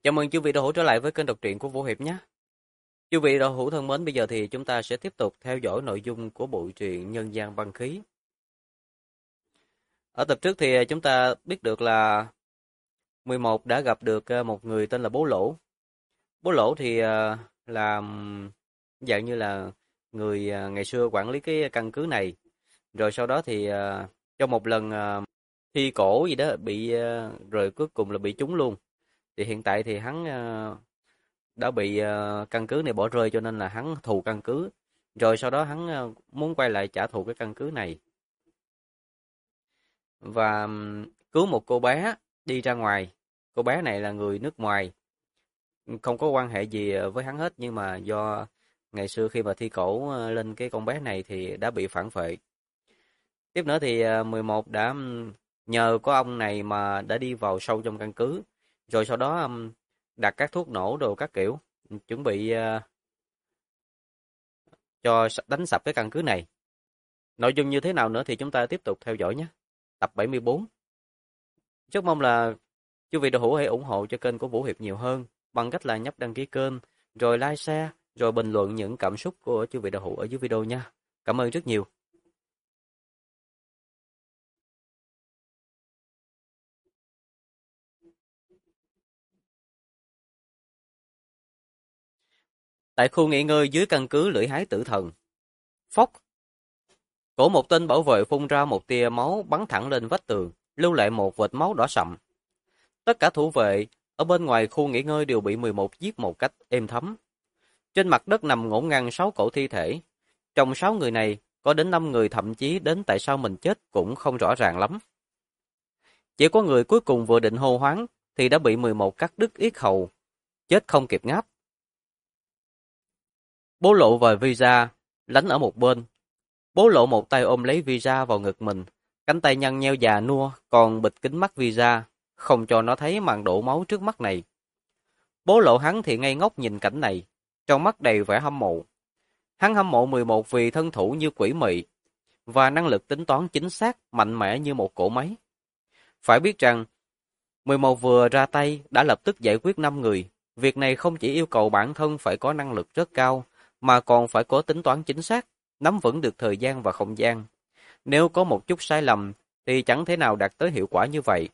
Chào mừng quý vị đã hữu trở lại với kênh đọc truyện của Vũ Hiệp nhé. Quý vị đã hữu thân mến, bây giờ thì chúng ta sẽ tiếp tục theo dõi nội dung của bộ truyện Nhân gian băng khí. Ở tập trước thì chúng ta biết được là 11 đã gặp được một người tên là Bố Lỗ. Bố Lỗ thì là dạng như là người ngày xưa quản lý cái căn cứ này. Rồi sau đó thì trong một lần thi cổ gì đó bị rồi cuối cùng là bị trúng luôn. Thì hiện tại thì hắn đã bị căn cứ này bỏ rơi cho nên là hắn thù căn cứ. Rồi sau đó hắn muốn quay lại trả thù cái căn cứ này. Và cứu một cô bé đi ra ngoài. Cô bé này là người nước ngoài. Không có quan hệ gì với hắn hết, nhưng mà do ngày xưa khi mà thi cổ lên cái con bé này thì đã bị phản phệ. Tiếp nữa thì 11 đã nhờ có ông này mà đã đi vào sâu trong căn cứ. Rồi sau đó đặt các thuốc nổ đồ các kiểu, chuẩn bị cho đánh sập cái căn cứ này. Nội dung như thế nào nữa thì chúng ta tiếp tục theo dõi nhé. Tập 74. Rất mong là quý vị đạo hữu hãy ủng hộ cho kênh của Vũ Hiệp nhiều hơn bằng cách là nhấp đăng ký kênh, rồi like, share, rồi bình luận những cảm xúc của quý vị đạo hữu ở dưới video nha. Cảm ơn rất nhiều. Tại khu nghỉ ngơi dưới căn cứ lưỡi hái tử thần, phốc, cổ một tên bảo vệ phun ra một tia máu bắn thẳng lên vách tường, lưu lại một vệt máu đỏ sậm. Tất cả thủ vệ ở bên ngoài khu nghỉ ngơi đều bị 11 giết một cách êm thấm. Trên mặt đất nằm ngổn ngang 6 cổ thi thể. Trong 6 người này, có đến 5 người thậm chí đến tại sao mình chết cũng không rõ ràng lắm. Chỉ có người cuối cùng vừa định hô hoáng thì đã bị 11 cắt đứt yết hầu, chết không kịp ngáp. Bố Lộ và Visa lánh ở một bên. Bố Lộ một tay ôm lấy Visa vào ngực mình, cánh tay nhăn nheo già nua còn bịt kính mắt Visa, không cho nó thấy màn đổ máu trước mắt này. Bố Lộ hắn thì ngây ngốc nhìn cảnh này, trong mắt đầy vẻ hâm mộ. Hắn hâm mộ 11 vì thân thủ như quỷ mị và năng lực tính toán chính xác, mạnh mẽ như một cỗ máy. Phải biết rằng 11 vừa ra tay đã lập tức giải quyết 5 người. Việc này không chỉ yêu cầu bản thân phải có năng lực rất cao, mà còn phải có tính toán chính xác, nắm vững được thời gian và không gian. Nếu có một chút sai lầm thì chẳng thể nào đạt tới hiệu quả như vậy.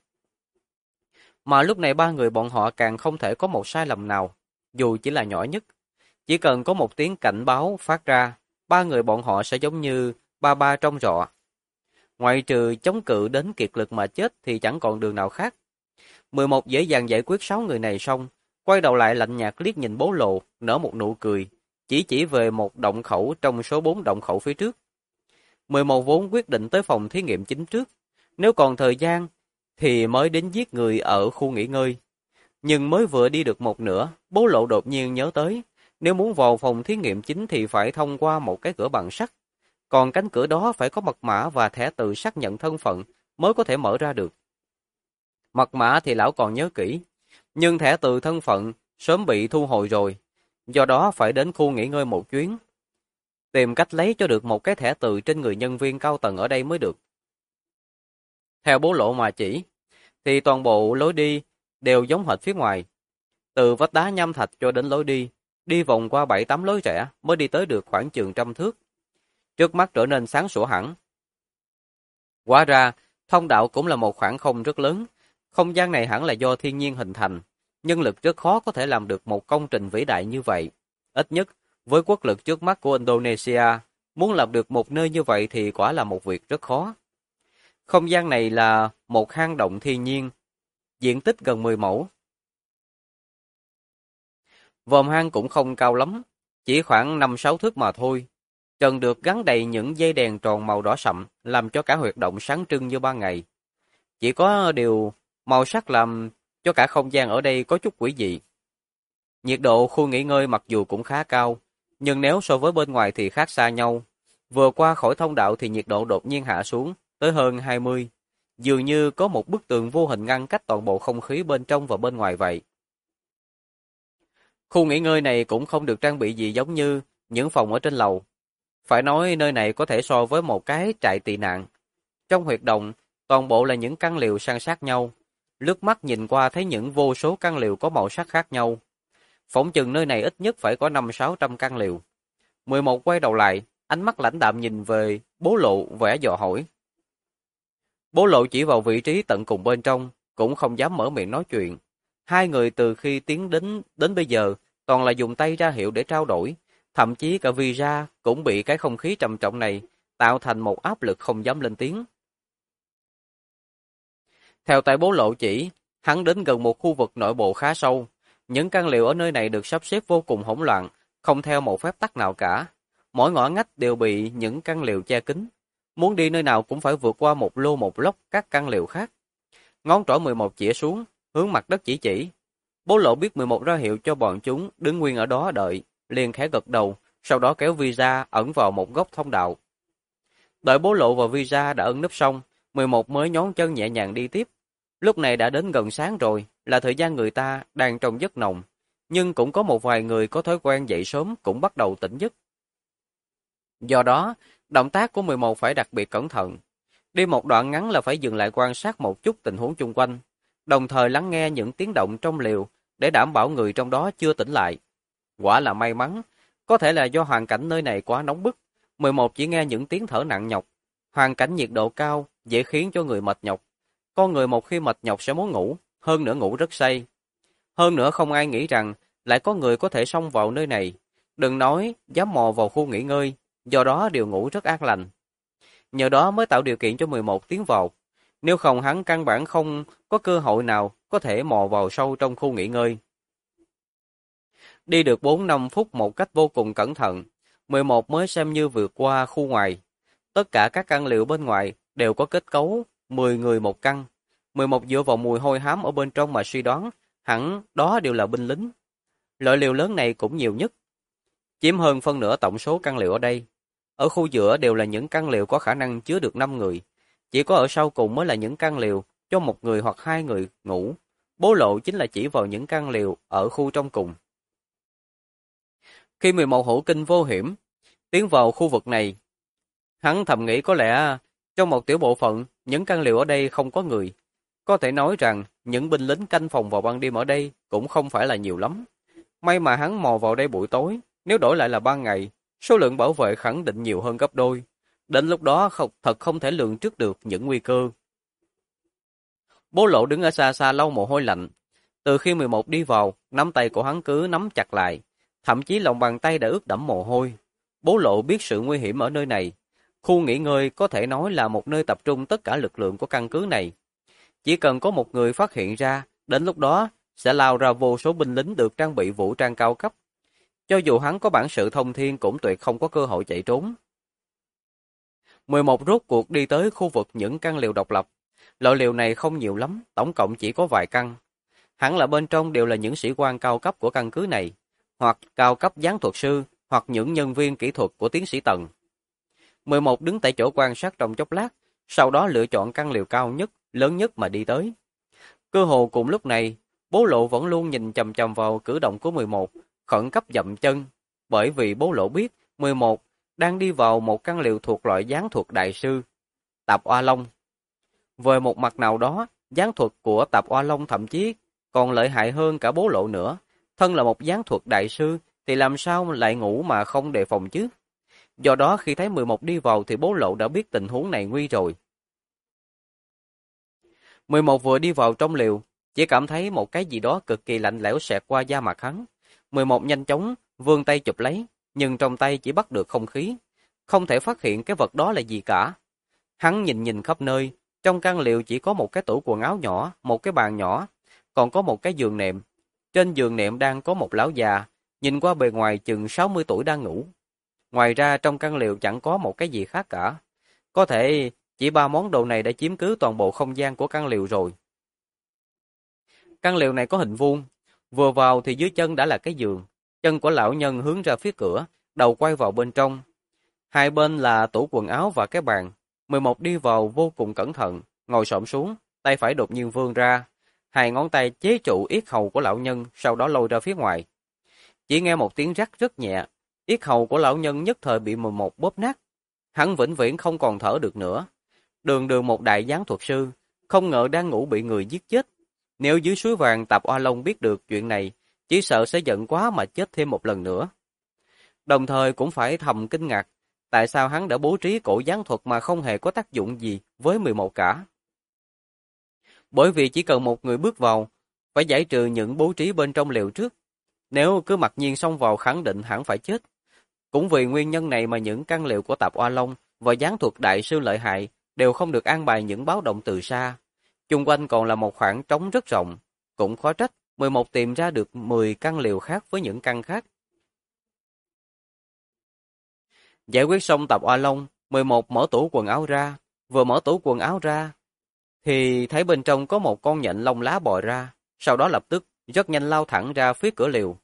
Mà lúc này ba người bọn họ càng không thể có một sai lầm nào, dù chỉ là nhỏ nhất. Chỉ cần có một tiếng cảnh báo phát ra, ba người bọn họ sẽ giống như ba ba trong rọ. Ngoại trừ chống cự đến kiệt lực mà chết thì chẳng còn đường nào khác. 11 dễ dàng giải quyết 6 người này xong, quay đầu lại lạnh nhạt liếc nhìn Bố Lộ, nở một nụ cười, chỉ về một động khẩu trong số 4 động khẩu phía trước. 11 vốn quyết định tới phòng thí nghiệm chính trước, nếu còn thời gian thì mới đến giết người ở khu nghỉ ngơi. Nhưng mới vừa đi được một nửa, Bố Lộ đột nhiên nhớ tới, nếu muốn vào phòng thí nghiệm chính thì phải thông qua một cái cửa bằng sắt, còn cánh cửa đó phải có mật mã và thẻ từ xác nhận thân phận mới có thể mở ra được. Mật mã thì lão còn nhớ kỹ, nhưng thẻ từ thân phận sớm bị thu hồi rồi, do đó phải đến khu nghỉ ngơi một chuyến, tìm cách lấy cho được một cái thẻ từ trên người nhân viên cao tầng ở đây mới được. Theo Bố Lộ mà chỉ, thì toàn bộ lối đi đều giống hệt phía ngoài, từ vách đá nham thạch cho đến lối đi, đi vòng qua 7-8 lối rẽ mới đi tới được khoảng chừng 100 thước. Trước mắt trở nên sáng sủa hẳn. Hóa ra, thông đạo cũng là một khoảng không rất lớn. Không gian này hẳn là do thiên nhiên hình thành. Nhân lực rất khó có thể làm được một công trình vĩ đại như vậy. Ít nhất, với quốc lực trước mắt của Indonesia, muốn làm được một nơi như vậy thì quả là một việc rất khó. Không gian này là một hang động thiên nhiên, diện tích gần 10 mẫu. Vòm hang cũng không cao lắm, chỉ khoảng 5-6 thước mà thôi. Trần được gắn đầy những dây đèn tròn màu đỏ sậm, làm cho cả huyệt động sáng trưng như ban ngày. Chỉ có điều màu sắc làm cho cả không gian ở đây có chút quỷ dị. Nhiệt độ khu nghỉ ngơi mặc dù cũng khá cao, nhưng nếu so với bên ngoài thì khác xa nhau. Vừa qua khỏi thông đạo thì nhiệt độ đột nhiên hạ xuống tới hơn 20, dường như có một bức tường vô hình ngăn cách toàn bộ không khí bên trong và bên ngoài vậy. Khu nghỉ ngơi này cũng không được trang bị gì giống như những phòng ở trên lầu. Phải nói nơi này có thể so với một cái trại tị nạn. Trong huyệt động, toàn bộ là những căn lều san sát nhau. lướt mắt nhìn qua thấy những vô số căn lều có màu sắc khác nhau. Phỏng chừng nơi này ít nhất phải có 500-600 căn lều. 11 quay đầu lại, ánh mắt lãnh đạm nhìn về Bố Lộ vẻ dò hỏi. Bố Lộ chỉ vào vị trí tận cùng bên trong, cũng không dám mở miệng nói chuyện. Hai người từ khi tiến đến bây giờ, toàn là dùng tay ra hiệu để trao đổi. Thậm chí cả Vira cũng bị cái không khí trầm trọng này tạo thành một áp lực không dám lên tiếng. Theo tay Bố Lộ chỉ, hắn đến gần một khu vực nội bộ khá sâu. Những căn lều ở nơi này được sắp xếp vô cùng hỗn loạn, không theo một phép tắc nào cả. Mỗi ngõ ngách đều bị những căn lều che kín. Muốn đi nơi nào cũng phải vượt qua một lô một lốc các căn lều khác. Ngón trỏ 11 chĩa xuống, hướng mặt đất chỉ. Bố Lộ biết 11 ra hiệu cho bọn chúng đứng nguyên ở đó đợi, liền khẽ gật đầu, sau đó kéo Visa ẩn vào một góc thông đạo. Đợi Bố Lộ và Visa đã ẩn nấp xong, 11 mới nhón chân nhẹ nhàng đi tiếp. Lúc này đã đến gần sáng rồi, là thời gian người ta đang trong giấc nồng, nhưng cũng có một vài người có thói quen dậy sớm cũng bắt đầu tỉnh giấc. Do đó, động tác của 11 phải đặc biệt cẩn thận. Đi một đoạn ngắn là phải dừng lại quan sát một chút tình huống chung quanh, đồng thời lắng nghe những tiếng động trong lều để đảm bảo người trong đó chưa tỉnh lại. Quả là may mắn, có thể là do hoàn cảnh nơi này quá nóng bức, 11 chỉ nghe những tiếng thở nặng nhọc. Hoàn cảnh nhiệt độ cao dễ khiến cho người mệt nhọc. Con người một khi mệt nhọc sẽ muốn ngủ, hơn nữa ngủ rất say. Hơn nữa không ai nghĩ rằng lại có người có thể xông vào nơi này. Đừng nói dám mò vào khu nghỉ ngơi, do đó đều ngủ rất an lành. Nhờ đó mới tạo điều kiện cho 11 tiến vào. Nếu không hắn căn bản không có cơ hội nào có thể mò vào sâu trong khu nghỉ ngơi. Đi được 4-5 phút một cách vô cùng cẩn thận, 11 mới xem như vượt qua khu ngoài. Tất cả các căn lều bên ngoài đều có kết cấu 10 người một căn. 11 dựa vào mùi hôi hám ở bên trong mà suy đoán, hẳn đó đều là binh lính. Loại lều lớn này cũng nhiều nhất, chiếm hơn phân nửa tổng số căn lều ở đây. Ở khu giữa đều là những căn lều có khả năng chứa được 5 người. Chỉ có ở sau cùng mới là những căn lều cho một người hoặc hai người ngủ. Bố Lộ chính là chỉ vào những căn lều ở khu trong cùng. Khi 11 hữu kinh vô hiểm tiến vào khu vực này, hắn thầm nghĩ có lẽ trong một tiểu bộ phận những căn lều ở đây không có người. Có thể nói rằng những binh lính canh phòng vào ban đêm ở đây cũng không phải là nhiều lắm. May mà hắn mò vào đây buổi tối, nếu đổi lại là ban ngày, số lượng bảo vệ khẳng định nhiều hơn gấp đôi. Đến lúc đó thật không thể lường trước được những nguy cơ. Bố Lộ đứng ở xa xa lau mồ hôi lạnh. Từ khi 11 đi vào, nắm tay của hắn cứ nắm chặt lại, thậm chí lòng bàn tay đã ướt đẫm mồ hôi. Bố Lộ biết sự nguy hiểm ở nơi này. Khu nghỉ ngơi có thể nói là một nơi tập trung tất cả lực lượng của căn cứ này. Chỉ cần có một người phát hiện ra, đến lúc đó sẽ lao ra vô số binh lính được trang bị vũ trang cao cấp. Cho dù hắn có bản sự thông thiên cũng tuyệt không có cơ hội chạy trốn. 11 rốt cuộc đi tới khu vực những căn lều độc lập. Loại lều này không nhiều lắm, tổng cộng chỉ có vài căn. Hẳn là bên trong đều là những sĩ quan cao cấp của căn cứ này, hoặc cao cấp gián thuật sư, hoặc những nhân viên kỹ thuật của tiến sĩ Tần. 11 đứng tại chỗ quan sát trong chốc lát, sau đó lựa chọn căn lều cao nhất, lớn nhất mà đi tới. Cơ hồ cùng lúc này, Bố Lộ vẫn luôn nhìn chằm chằm vào cử động của 11, khẩn cấp dậm chân, bởi vì Bố Lộ biết 11 đang đi vào một căn lều thuộc loại gián thuật đại sư, Tạp Oa Long. Về một mặt nào đó, gián thuật của Tạp Oa Long thậm chí còn lợi hại hơn cả Bố Lộ nữa. Thân là một gián thuật đại sư thì làm sao lại ngủ mà không đề phòng chứ? Do đó khi thấy 11 đi vào thì Bố Lộ đã biết tình huống này nguy rồi. 11 vừa đi vào trong lều, chỉ cảm thấy một cái gì đó cực kỳ lạnh lẽo xẹt qua da mặt hắn. 11 nhanh chóng vươn tay chụp lấy, nhưng trong tay chỉ bắt được không khí, không thể phát hiện cái vật đó là gì cả. Hắn nhìn khắp nơi, trong căn lều chỉ có một cái tủ quần áo nhỏ, một cái bàn nhỏ, còn có một cái giường nệm. Trên giường nệm đang có một lão già, nhìn qua bề ngoài chừng 60 tuổi đang ngủ. Ngoài ra trong căn lều chẳng có một cái gì khác cả. Có thể chỉ 3 món đồ này đã chiếm cứ toàn bộ không gian của căn lều rồi. Căn lều này có hình vuông, vừa vào thì dưới chân đã là cái giường. Chân của lão nhân hướng ra phía cửa, đầu quay vào bên trong. Hai bên là tủ quần áo và cái bàn. 11 đi vào vô cùng cẩn thận, ngồi xổm xuống, tay phải đột nhiên vươn ra. Hai ngón tay chế trụ yết hầu của lão nhân, sau đó lôi ra phía ngoài. Chỉ nghe một tiếng rắc rất nhẹ, yết hầu của lão nhân nhất thời bị 11 bóp nát. Hắn vĩnh viễn không còn thở được nữa. Đường một đại gián thuật sư, không ngờ đang ngủ bị người giết chết. Nếu dưới suối vàng Tạp Oa Long biết được chuyện này, chỉ sợ sẽ giận quá mà chết thêm một lần nữa. Đồng thời cũng phải thầm kinh ngạc, tại sao hắn đã bố trí cổ gián thuật mà không hề có tác dụng gì với 11 cả. Bởi vì chỉ cần một người bước vào, phải giải trừ những bố trí bên trong lều trước. Nếu cứ mặc nhiên xông vào khẳng định hẳn phải chết. Cũng vì nguyên nhân này mà những căn lều của Tạp Oa Long và gián thuật đại sư lợi hại đều không được an bài những báo động từ xa. Chung quanh còn là một khoảng trống rất rộng. Cũng khó trách 11 tìm ra được 10 căn lều khác với những căn khác. Giải quyết xong Tạp Oa Long, 11 mở tủ quần áo ra. Vừa mở tủ quần áo ra, thì thấy bên trong có một con nhện lông lá bò ra. Sau đó lập tức, rất nhanh lao thẳng ra phía cửa lều.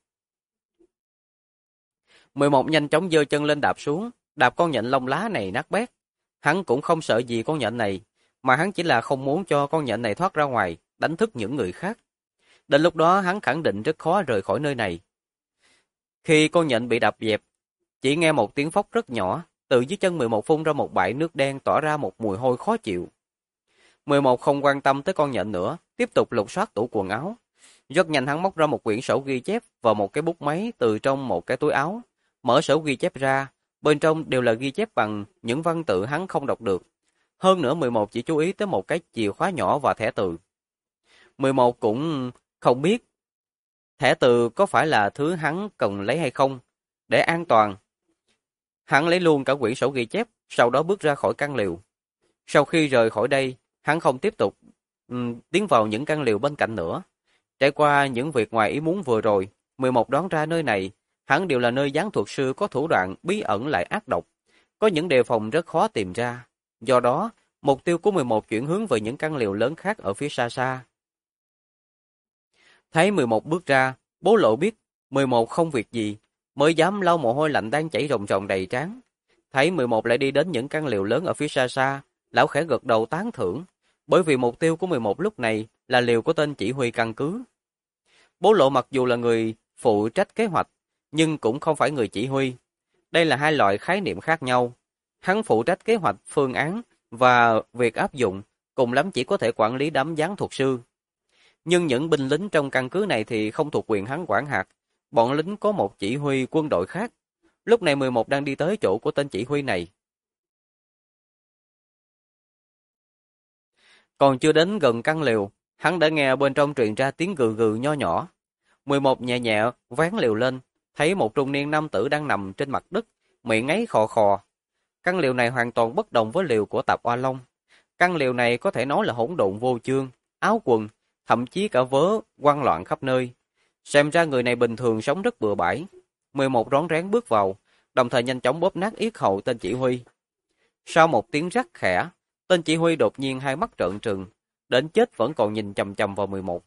11 nhanh chóng giơ chân lên đạp xuống, đạp con nhện lông lá này nát bét. Hắn cũng không sợ gì con nhện này, mà hắn chỉ là không muốn cho con nhện này thoát ra ngoài, đánh thức những người khác. Đến lúc đó hắn khẳng định rất khó rời khỏi nơi này. Khi con nhện bị đạp dẹp, chỉ nghe một tiếng phốc rất nhỏ, từ dưới chân 11 phun ra một bãi nước đen tỏa ra một mùi hôi khó chịu. 11 không quan tâm tới con nhện nữa, tiếp tục lục soát tủ quần áo. Rất nhanh hắn móc ra một quyển sổ ghi chép và một cái bút máy từ trong một cái túi áo. Mở sổ ghi chép ra, bên trong đều là ghi chép bằng những văn tự hắn không đọc được. Hơn nữa 11 chỉ chú ý tới một cái chìa khóa nhỏ và thẻ từ. 11 cũng không biết thẻ từ có phải là thứ hắn cần lấy hay không. Để an toàn, hắn lấy luôn cả quyển sổ ghi chép, sau đó bước ra khỏi căn lều. Sau khi rời khỏi đây, hắn không tiếp tục tiến vào những căn lều bên cạnh nữa. Trải qua những việc ngoài ý muốn vừa rồi, 11 đoán ra nơi này, hắn đều là nơi gián thuật sư có thủ đoạn bí ẩn lại ác độc. Có những đề phòng rất khó tìm ra. Do đó, mục tiêu của 11 chuyển hướng về những căn lều lớn khác ở phía xa xa. Thấy 11 bước ra, Bố Lộ biết 11 không việc gì, mới dám lau mồ hôi lạnh đang chảy ròng ròng đầy trán. Thấy 11 lại đi đến những căn lều lớn ở phía xa xa, lão khẽ gật đầu tán thưởng, bởi vì mục tiêu của 11 lúc này là lều của tên chỉ huy căn cứ. Bố Lộ mặc dù là người phụ trách kế hoạch, nhưng cũng không phải người chỉ huy. Đây là hai loại khái niệm khác nhau. Hắn phụ trách kế hoạch, phương án và việc áp dụng, cùng lắm chỉ có thể quản lý đám gián thuật sư. Nhưng những binh lính trong căn cứ này thì không thuộc quyền hắn quản hạt. Bọn lính có một chỉ huy quân đội khác. Lúc này 11 đang đi tới chỗ của tên chỉ huy này. Còn chưa đến gần căn lều, hắn đã nghe bên trong truyền ra tiếng gừ gừ nho nhỏ. 11 nhẹ nhẹ vén lều lên, thấy một trung niên nam tử đang nằm trên mặt đất, miệng ngáy khò khò. Căn lều này hoàn toàn bất đồng với lều của Tạp Oa Long. Căn lều này có thể nói là hỗn độn vô chương, áo quần, thậm chí cả vớ quăng loạn khắp nơi. Xem ra người này bình thường sống rất bừa bãi. 11 rón rén bước vào, đồng thời nhanh chóng bóp nát yết hầu tên chỉ huy. Sau một tiếng rắc khẽ, tên chỉ huy đột nhiên hai mắt trợn trừng, đến chết vẫn còn nhìn chằm chằm vào 11.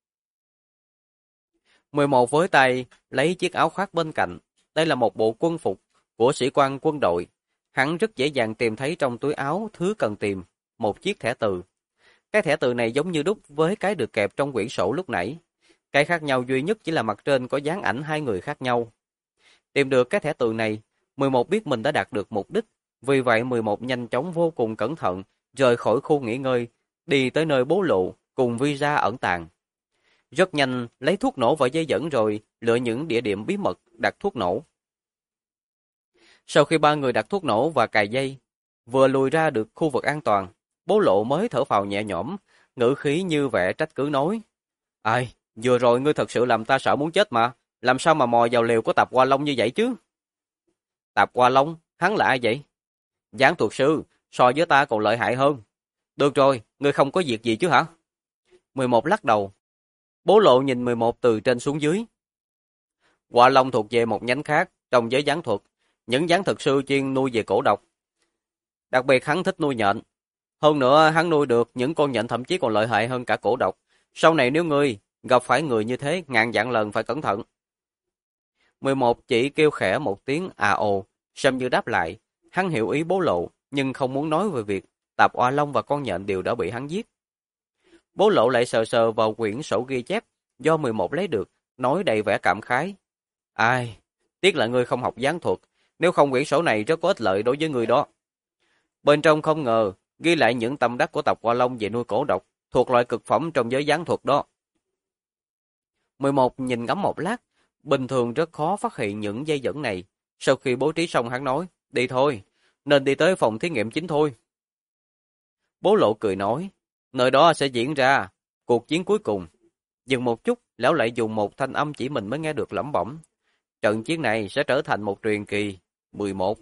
11 với tay lấy chiếc áo khoác bên cạnh. Đây là một bộ quân phục của sĩ quan quân đội. Hắn rất dễ dàng tìm thấy trong túi áo thứ cần tìm, một chiếc thẻ từ. Cái thẻ từ này giống như đúc với cái được kẹp trong quyển sổ lúc nãy. Cái khác nhau duy nhất chỉ là mặt trên có dán ảnh hai người khác nhau. Tìm được cái thẻ từ này, 11 biết mình đã đạt được mục đích. Vì vậy 11 nhanh chóng vô cùng cẩn thận, rời khỏi khu nghỉ ngơi, đi tới nơi Bố Lộ cùng Visa ẩn tàng. Rất nhanh lấy thuốc nổ và dây dẫn rồi lựa những địa điểm bí mật đặt thuốc nổ. Sau khi ba người đặt thuốc nổ và cài dây, vừa lùi ra được khu vực an toàn, Bố Lộ mới thở phào nhẹ nhõm, ngữ khí như vẻ trách cứ nói. Ai, vừa rồi ngươi thật sự làm ta sợ muốn chết mà, làm sao mà mò vào lều của Tạp Oa Long như vậy chứ? Tạp Oa Long, hắn là ai vậy? Gián thuật sư, so với ta còn lợi hại hơn. Được rồi, ngươi không có việc gì chứ hả? 11 lắc đầu. Bố Lộ nhìn 11 từ trên xuống dưới. Oa Long thuộc về một nhánh khác trong giới gián thuật, những gián thuật sư chuyên nuôi về cổ độc. Đặc biệt hắn thích nuôi nhện. Hơn nữa hắn nuôi được những con nhện thậm chí còn lợi hại hơn cả cổ độc. Sau này nếu ngươi gặp phải người như thế, ngàn vạn lần phải cẩn thận. 11 chỉ kêu khẽ một tiếng à ồ, xem như đáp lại. Hắn hiểu ý Bố Lộ, nhưng không muốn nói về việc Tạp Oa Long và con nhện đều đã bị hắn giết. Bố Lộ lại sờ sờ vào quyển sổ ghi chép do 11 lấy được, nói đầy vẻ cảm khái. Ai, tiếc là ngươi không học gián thuật, nếu không quyển sổ này rất có ích lợi đối với ngươi đó. Bên trong không ngờ, ghi lại những tâm đắc của Tạp Oa Long về nuôi cổ độc, thuộc loại cực phẩm trong giới gián thuật đó. 11 nhìn ngắm một lát, bình thường rất khó phát hiện những dây dẫn này. Sau khi bố trí xong hắn nói, đi thôi, nên đi tới phòng thí nghiệm chính thôi. Bố Lộ cười nói, nơi đó sẽ diễn ra cuộc chiến cuối cùng. Dừng một chút, lão lại dùng một thanh âm chỉ mình mới nghe được lẩm bẩm. Trận chiến này sẽ trở thành một truyền kỳ. 11.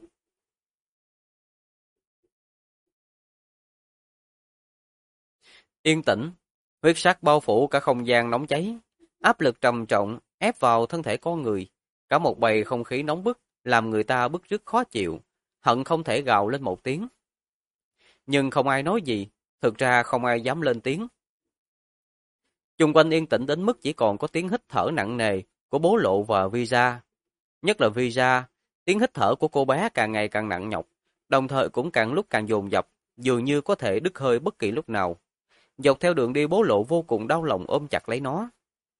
Yên tĩnh, huyết sắc bao phủ cả không gian nóng cháy, áp lực trầm trọng ép vào thân thể con người, cả một bầy không khí nóng bức làm người ta bức rứt khó chịu, hận không thể gào lên một tiếng. Nhưng không ai nói gì, thực ra không ai dám lên tiếng. Chung quanh yên tĩnh đến mức chỉ còn có tiếng hít thở nặng nề của Bố Lộ và Visa. Nhất là Visa, tiếng hít thở của cô bé càng ngày càng nặng nhọc, đồng thời cũng càng lúc càng dồn dập, dường như có thể đứt hơi bất kỳ lúc nào. Dọc theo đường đi Bố Lộ vô cùng đau lòng ôm chặt lấy nó.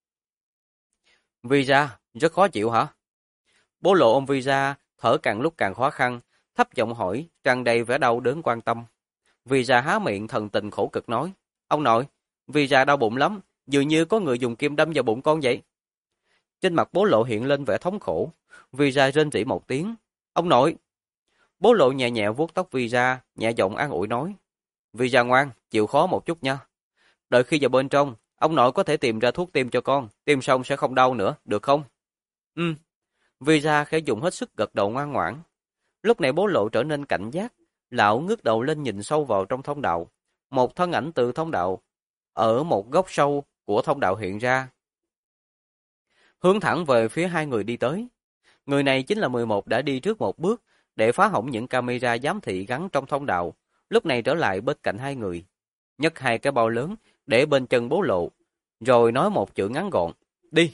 Visa, rất khó chịu hả? Bố Lộ ôm Visa, thở càng lúc càng khó khăn, thấp giọng hỏi, tràn đầy vẻ đau đớn quan tâm. Visa há miệng thần tình khổ cực nói, ông nội, Visa đau bụng lắm, dường như có người dùng kim đâm vào bụng con vậy. Trên mặt Bố Lộ hiện lên vẻ thống khổ, Visa rên rỉ một tiếng, ông nội. Bố Lộ nhẹ nhẹ vuốt tóc Visa, nhẹ giọng an ủi nói, Visa ngoan, chịu khó một chút nha. Đợi khi vào bên trong, ông nội có thể tìm ra thuốc tiêm cho con, tiêm xong sẽ không đau nữa, được không? Visa khẽ dùng hết sức gật đầu ngoan ngoãn. Lúc này Bố Lộ trở nên cảnh giác, lão ngước đầu lên nhìn sâu vào trong thông đạo. Một thân ảnh từ thông đạo, ở một góc sâu của thông đạo hiện ra. Hướng thẳng về phía hai người đi tới. Người này chính là 11 đã đi trước một bước, để phá hỏng những camera giám thị gắn trong thông đạo. Lúc này trở lại bên cạnh hai người. Nhấc hai cái bao lớn, để bên chân Bố Lộ, rồi nói một chữ ngắn gọn, đi.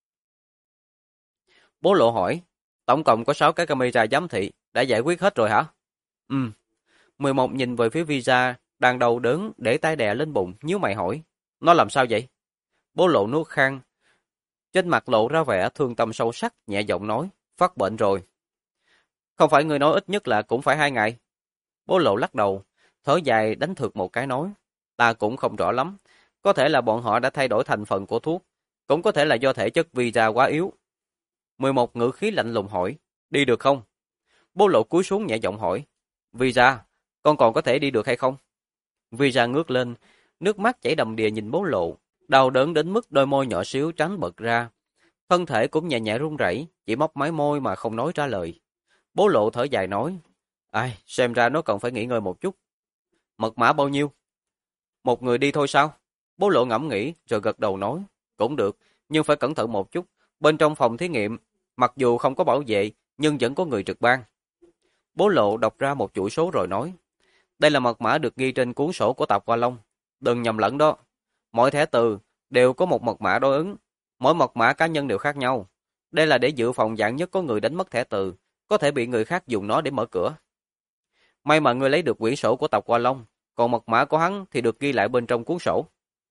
Bố Lộ hỏi, tổng cộng có 6 cái camera giám thị, đã giải quyết hết rồi hả? 11 nhìn về phía Visa, đang đầu đớn để tay đè lên bụng, nhíu mày hỏi, nó làm sao vậy? Bố Lộ nuốt khang, trên mặt lộ ra vẻ thương tâm sâu sắc, nhẹ giọng nói, phát bệnh rồi. Không phải người nói ít nhất là cũng phải 2 ngày. Bố Lộ lắc đầu, thở dài đánh thượt một cái nói, ta cũng không rõ lắm, có thể là bọn họ đã thay đổi thành phần của thuốc, cũng có thể là do thể chất Visa quá yếu. 11 ngữ khí lạnh lùng hỏi, đi được không? Bố Lộ cúi xuống nhẹ giọng hỏi, Visa, con còn có thể đi được hay không? Visa ngước lên, nước mắt chảy đầm đìa nhìn Bố Lộ, đau đớn đến mức đôi môi nhỏ xíu trắng bật ra. Thân thể cũng nhẹ nhẹ run rẩy, chỉ mấp máy môi mà không nói ra lời. Bố Lộ thở dài nói, ai, xem ra nó cần phải nghỉ ngơi một chút. Mật mã bao nhiêu? Một người đi thôi sao? Bố Lộ ngẫm nghĩ rồi gật đầu nói, cũng được, nhưng phải cẩn thận một chút. Bên trong phòng thí nghiệm, mặc dù không có bảo vệ, nhưng vẫn có người trực ban. Bố Lộ đọc ra một chuỗi số rồi nói, đây là mật mã được ghi trên cuốn sổ của Tạp Hoa Long. Đừng nhầm lẫn đó. Mỗi thẻ từ đều có một mật mã đối ứng. Mỗi mật mã cá nhân đều khác nhau. Đây là để dự phòng vạn nhất có người đánh mất thẻ từ, có thể bị người khác dùng nó để mở cửa. May mà ngươi lấy được quyển sổ của Tạp Hoa Long, còn mật mã của hắn thì được ghi lại bên trong cuốn sổ.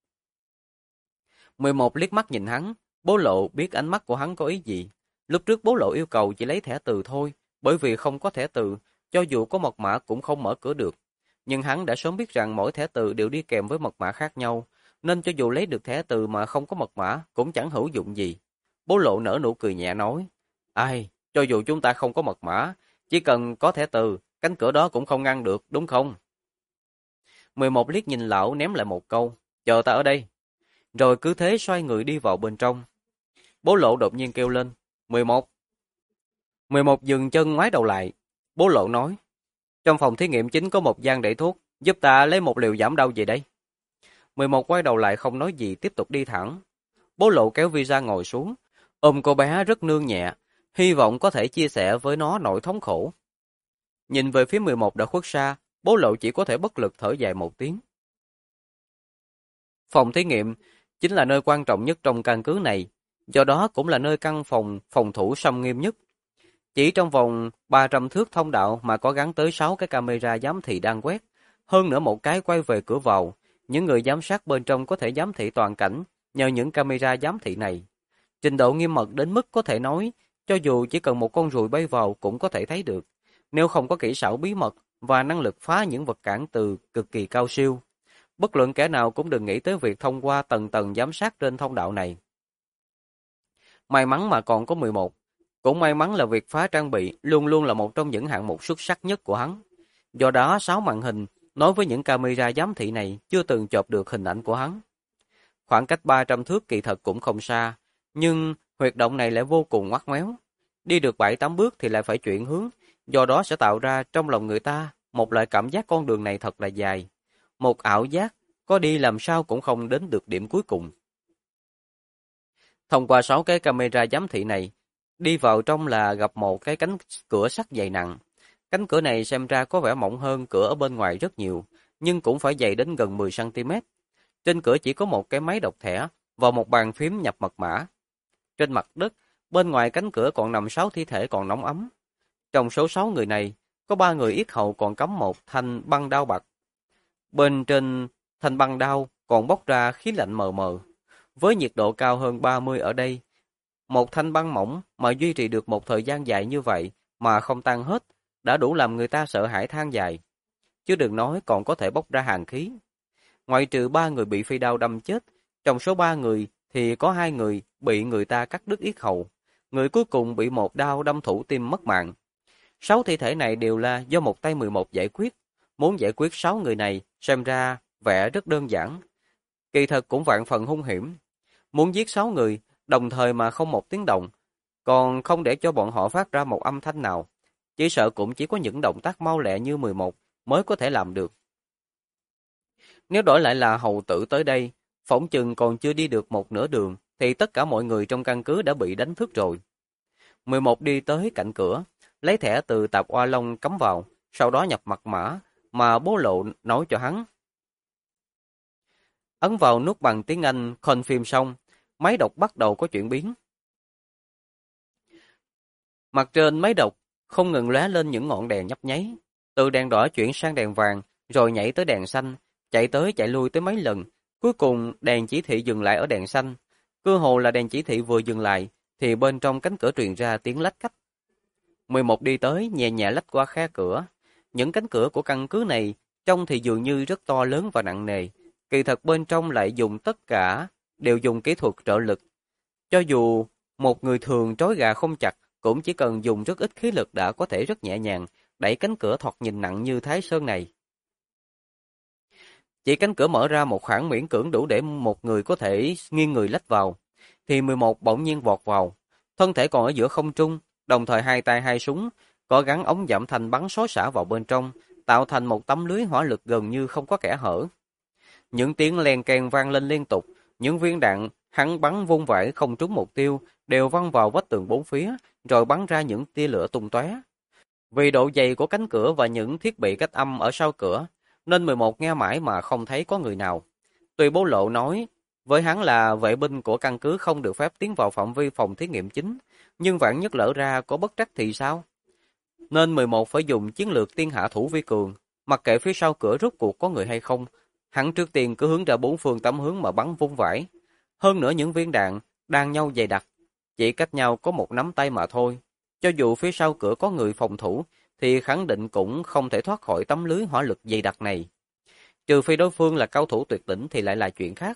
11 liếc mắt nhìn hắn, Bố Lộ biết ánh mắt của hắn có ý gì. Lúc trước Bố Lộ yêu cầu chỉ lấy thẻ từ thôi, bởi vì không có thẻ từ, cho dù có mật mã cũng không mở cửa được. Nhưng hắn đã sớm biết rằng mỗi thẻ từ đều đi kèm với mật mã khác nhau, nên cho dù lấy được thẻ từ mà không có mật mã cũng chẳng hữu dụng gì. Bố Lộ nở nụ cười nhẹ nói, ai, cho dù chúng ta không có mật mã, chỉ cần có thẻ từ, cánh cửa đó cũng không ngăn được, đúng không? 11 liếc nhìn lão ném lại một câu, chờ ta ở đây. Rồi cứ thế xoay người đi vào bên trong. Bố Lộ đột nhiên kêu lên, 11. 11 dừng chân ngoái đầu lại. Bố Lộ nói, trong phòng thí nghiệm chính có một gian để thuốc, giúp ta lấy một liều giảm đau gì đây? 11 quay đầu lại không nói gì tiếp tục đi thẳng. Bố Lộ kéo Visa ngồi xuống, ôm cô bé rất nương nhẹ, hy vọng có thể chia sẻ với nó nỗi thống khổ. Nhìn về phía 11 đã khuất xa, Bố Lộ chỉ có thể bất lực thở dài một tiếng. Phòng thí nghiệm chính là nơi quan trọng nhất trong căn cứ này, do đó cũng là nơi căn phòng thủ xâm nghiêm nhất. Chỉ trong vòng 300 thước thông đạo mà có gắn tới 6 cái camera giám thị đang quét, hơn nữa một cái quay về cửa vào. Những người giám sát bên trong có thể giám thị toàn cảnh nhờ những camera giám thị này. Trình độ nghiêm mật đến mức có thể nói, cho dù chỉ cần một con ruồi bay vào cũng có thể thấy được. Nếu không có kỹ xảo bí mật và năng lực phá những vật cản từ cực kỳ cao siêu, bất luận kẻ nào cũng đừng nghĩ tới việc thông qua tầng tầng giám sát trên thông đạo này. May mắn mà còn có 11. Cũng may mắn là việc phá trang bị luôn luôn là một trong những hạng mục xuất sắc nhất của hắn. Do đó 6 màn hình nói với những camera giám thị này chưa từng chộp được hình ảnh của hắn. Khoảng cách 300 thước kỳ thật cũng không xa, nhưng huyệt động này lại vô cùng ngoắt ngoéo. Đi được 7-8 bước thì lại phải chuyển hướng, do đó sẽ tạo ra trong lòng người ta một loại cảm giác con đường này thật là dài. Một ảo giác, có đi làm sao cũng không đến được điểm cuối cùng. Thông qua 6 cái camera giám thị này, đi vào trong là gặp một cái cánh cửa sắt dày nặng. Cánh cửa này xem ra có vẻ mỏng hơn cửa ở bên ngoài rất nhiều, nhưng cũng phải dày đến gần 10 cm. Trên cửa chỉ có một cái máy đọc thẻ và một bàn phím nhập mật mã. Trên mặt đất, bên ngoài cánh cửa còn nằm 6 thi thể còn nóng ấm. Trong số 6 người này, có 3 người yết hầu còn cắm một thanh băng đao bạc. Bên trên thanh băng đao còn bốc ra khí lạnh mờ mờ. Với nhiệt độ cao hơn 30 ở đây, một thanh băng mỏng mà duy trì được một thời gian dài như vậy mà không tan hết, đã đủ làm người ta sợ hãi than dài. Chứ đừng nói còn có thể bốc ra hàn khí. Ngoại trừ 3 người bị phi đao đâm chết, trong số 3 người thì có 2 người bị người ta cắt đứt yết hầu. Người cuối cùng bị một đao đâm thủng tim mất mạng. 6 thi thể này đều là do một tay 11 giải quyết. Muốn giải quyết 6 người này xem ra vẻ rất đơn giản. Kỳ thật cũng vạn phần hung hiểm. Muốn giết 6 người, đồng thời mà không một tiếng động, còn không để cho bọn họ phát ra một âm thanh nào. Chỉ sợ cũng chỉ có những động tác mau lẹ như 11 mới có thể làm được. Nếu đổi lại là hầu tử tới đây, phỏng chừng còn chưa đi được một nửa đường, thì tất cả mọi người trong căn cứ đã bị đánh thức rồi. 11 đi tới cạnh cửa, lấy thẻ từ tạp oa lông cắm vào, sau đó nhập mật mã, mà bố lộ nói cho hắn. Ấn vào nút bằng tiếng Anh confirm xong, máy đọc bắt đầu có chuyển biến. Mặt trên máy đọc không ngừng lóe lên những ngọn đèn nhấp nháy, từ đèn đỏ chuyển sang đèn vàng, rồi nhảy tới đèn xanh, chạy tới chạy lui tới mấy lần, cuối cùng đèn chỉ thị dừng lại ở đèn xanh. Cơ hồ là đèn chỉ thị vừa dừng lại, thì bên trong cánh cửa truyền ra tiếng lách cách. 11 đi tới, nhẹ nhẹ lách qua khe cửa. Những cánh cửa của căn cứ này trông thì dường như rất to lớn và nặng nề, kỳ thật bên trong lại dùng tất cả, đều dùng kỹ thuật trợ lực. Cho dù một người thường trói gà không chặt, cũng chỉ cần dùng rất ít khí lực đã có thể rất nhẹ nhàng đẩy cánh cửa thoạt nhìn nặng như Thái Sơn này. Chỉ cánh cửa mở ra một khoảng miễn cưỡng đủ để một người có thể nghiêng người lách vào, thì 11 bỗng nhiên vọt vào, thân thể còn ở giữa không trung, đồng thời hai tay hai súng, có gắn ống giảm thanh bắn xối xả vào bên trong, tạo thành một tấm lưới hỏa lực gần như không có kẽ hở. Những tiếng len keng vang lên liên tục, những viên đạn hắn bắn vung vãi không trúng mục tiêu, đều văng vào vách tường bốn phía, rồi bắn ra những tia lửa tung tóe. Vì độ dày của cánh cửa và những thiết bị cách âm ở sau cửa, nên 11 nghe mãi mà không thấy có người nào. Tuy bố lộ nói, với hắn là vệ binh của căn cứ không được phép tiến vào phạm vi phòng thí nghiệm chính, nhưng vạn nhất lỡ ra có bất trắc thì sao? Nên 11 phải dùng chiến lược tiên hạ thủ vi cường, mặc kệ phía sau cửa rốt cuộc có người hay không, hắn trước tiên cứ hướng ra bốn phương tám hướng mà bắn vung vãi. Hơn nữa những viên đạn đang nhau dày đặc, chỉ cách nhau có một nắm tay mà thôi. Cho dù phía sau cửa có người phòng thủ, thì khẳng định cũng không thể thoát khỏi tấm lưới hỏa lực dày đặc này. Trừ phi đối phương là cao thủ tuyệt đỉnh thì lại là chuyện khác.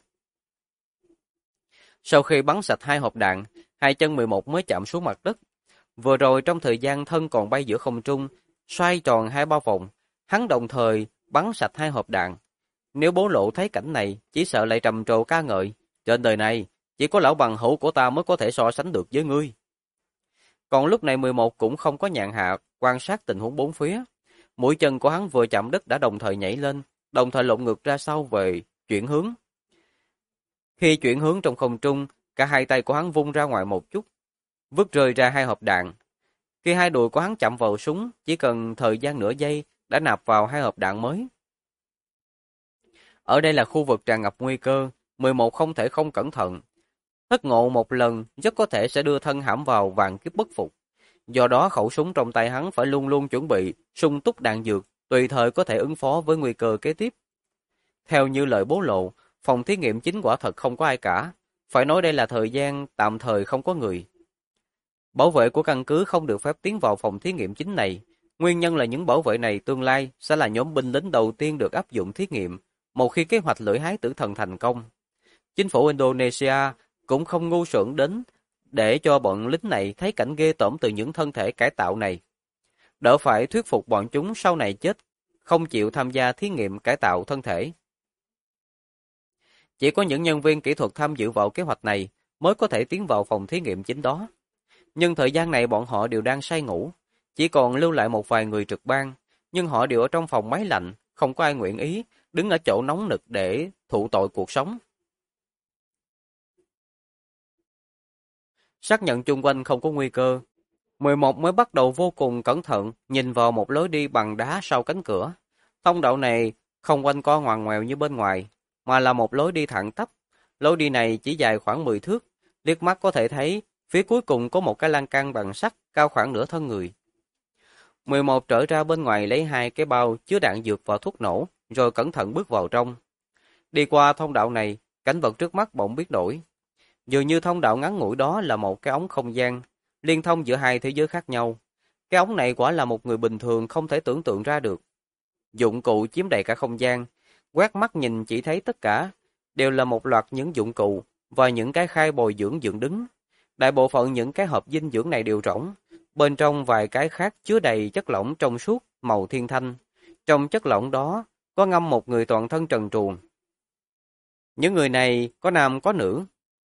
Sau khi bắn sạch 2 hộp đạn, hai chân 11 mới chạm xuống mặt đất. Vừa rồi trong thời gian thân còn bay giữa không trung, xoay tròn 2-3 vòng, hắn đồng thời bắn sạch 2 hộp đạn. Nếu bố lộ thấy cảnh này, chỉ sợ lại trầm trồ ca ngợi. Trên đời này, chỉ có lão bằng hữu của ta mới có thể so sánh được với ngươi. Còn lúc này 11 cũng không có nhàn hạ, quan sát tình huống bốn phía. Mũi chân của hắn vừa chạm đất đã đồng thời nhảy lên, đồng thời lộn ngược ra sau về chuyển hướng. Khi chuyển hướng trong không trung, cả hai tay của hắn vung ra ngoài một chút, vứt rơi ra 2 hộp đạn. Khi hai đùi của hắn chạm vào súng, chỉ cần thời gian nửa giây đã nạp vào 2 hộp đạn mới. Ở đây là khu vực tràn ngập nguy cơ, 11 không thể không cẩn thận. Thất ngộ một lần rất có thể sẽ đưa thân hãm vào vạn kiếp bất phục. Do đó khẩu súng trong tay hắn phải luôn luôn chuẩn bị sung túc đạn dược, tùy thời có thể ứng phó với nguy cơ kế tiếp. Theo như lời bố lộ, phòng thí nghiệm chính quả thật không có ai cả. Phải nói đây là thời gian tạm thời không có người. Bảo vệ của căn cứ không được phép tiến vào phòng thí nghiệm chính này. Nguyên nhân là những bảo vệ này tương lai sẽ là nhóm binh lính đầu tiên được áp dụng thí nghiệm, một khi kế hoạch lưỡi hái tử thần thành công. Chính phủ Indonesia cũng không ngu xuẩn đến để cho bọn lính này thấy cảnh ghê tởm từ những thân thể cải tạo này. Đỡ phải thuyết phục bọn chúng sau này chết, không chịu tham gia thí nghiệm cải tạo thân thể. Chỉ có những nhân viên kỹ thuật tham dự vào kế hoạch này mới có thể tiến vào phòng thí nghiệm chính đó. Nhưng thời gian này bọn họ đều đang say ngủ, chỉ còn lưu lại một vài người trực ban, nhưng họ đều ở trong phòng máy lạnh, không có ai nguyện ý đứng ở chỗ nóng nực để thụ tội cuộc sống. Xác nhận chung quanh không có nguy cơ, 11 mới bắt đầu vô cùng cẩn thận nhìn vào một lối đi bằng đá sau cánh cửa. Thông đạo này không quanh co ngoằn ngoèo như bên ngoài, mà là một lối đi thẳng tắp. Lối đi này chỉ dài khoảng 10 thước, liếc mắt có thể thấy phía cuối cùng có một cái lan can bằng sắt cao khoảng nửa thân người. 11 trở ra bên ngoài lấy 2 cái bao chứa đạn dược và thuốc nổ, rồi cẩn thận bước vào trong. Đi qua thông đạo này, cảnh vật trước mắt bỗng biến đổi. Dường như thông đạo ngắn ngủi đó là một cái ống không gian, liên thông giữa hai thế giới khác nhau. Cái ống này quả là một người bình thường không thể tưởng tượng ra được. Dụng cụ chiếm đầy cả không gian, quét mắt nhìn chỉ thấy tất cả đều là một loạt những dụng cụ và những cái khay bồi dưỡng dựng đứng. Đại bộ phận những cái hộp dinh dưỡng này đều rỗng, bên trong vài cái khác chứa đầy chất lỏng trong suốt màu thiên thanh. Trong chất lỏng đó có ngâm một người toàn thân trần truồng. Những người này có nam có nữ,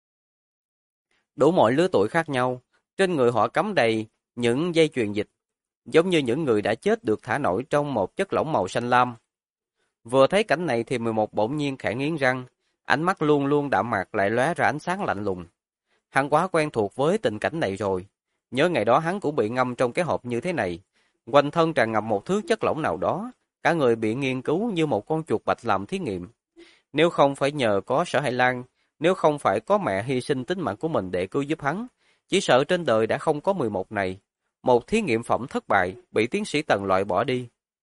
đủ mọi lứa tuổi khác nhau, trên người họ cắm đầy những dây chuyền dịch, giống như những người đã chết được thả nổi trong một chất lỏng màu xanh lam. Vừa thấy cảnh này thì 11 bỗng nhiên khẽ nghiến răng, ánh mắt luôn luôn đạm mạc lại lóe ra ánh sáng lạnh lùng. Hắn quá quen thuộc với tình cảnh này rồi, nhớ ngày đó hắn cũng bị ngâm trong cái hộp như thế này, quanh thân tràn ngập một thứ chất lỏng nào đó, cả người bị nghiên cứu như một con chuột bạch làm thí nghiệm. Nếu không phải nhờ có Sở Hải Lan, nếu không phải có mẹ hy sinh tính mạng của mình để cứu giúp hắn, chỉ sợ trên đời đã không có 11 này. Một thí nghiệm phẩm thất bại, bị tiến sĩ Tần loại bỏ đi.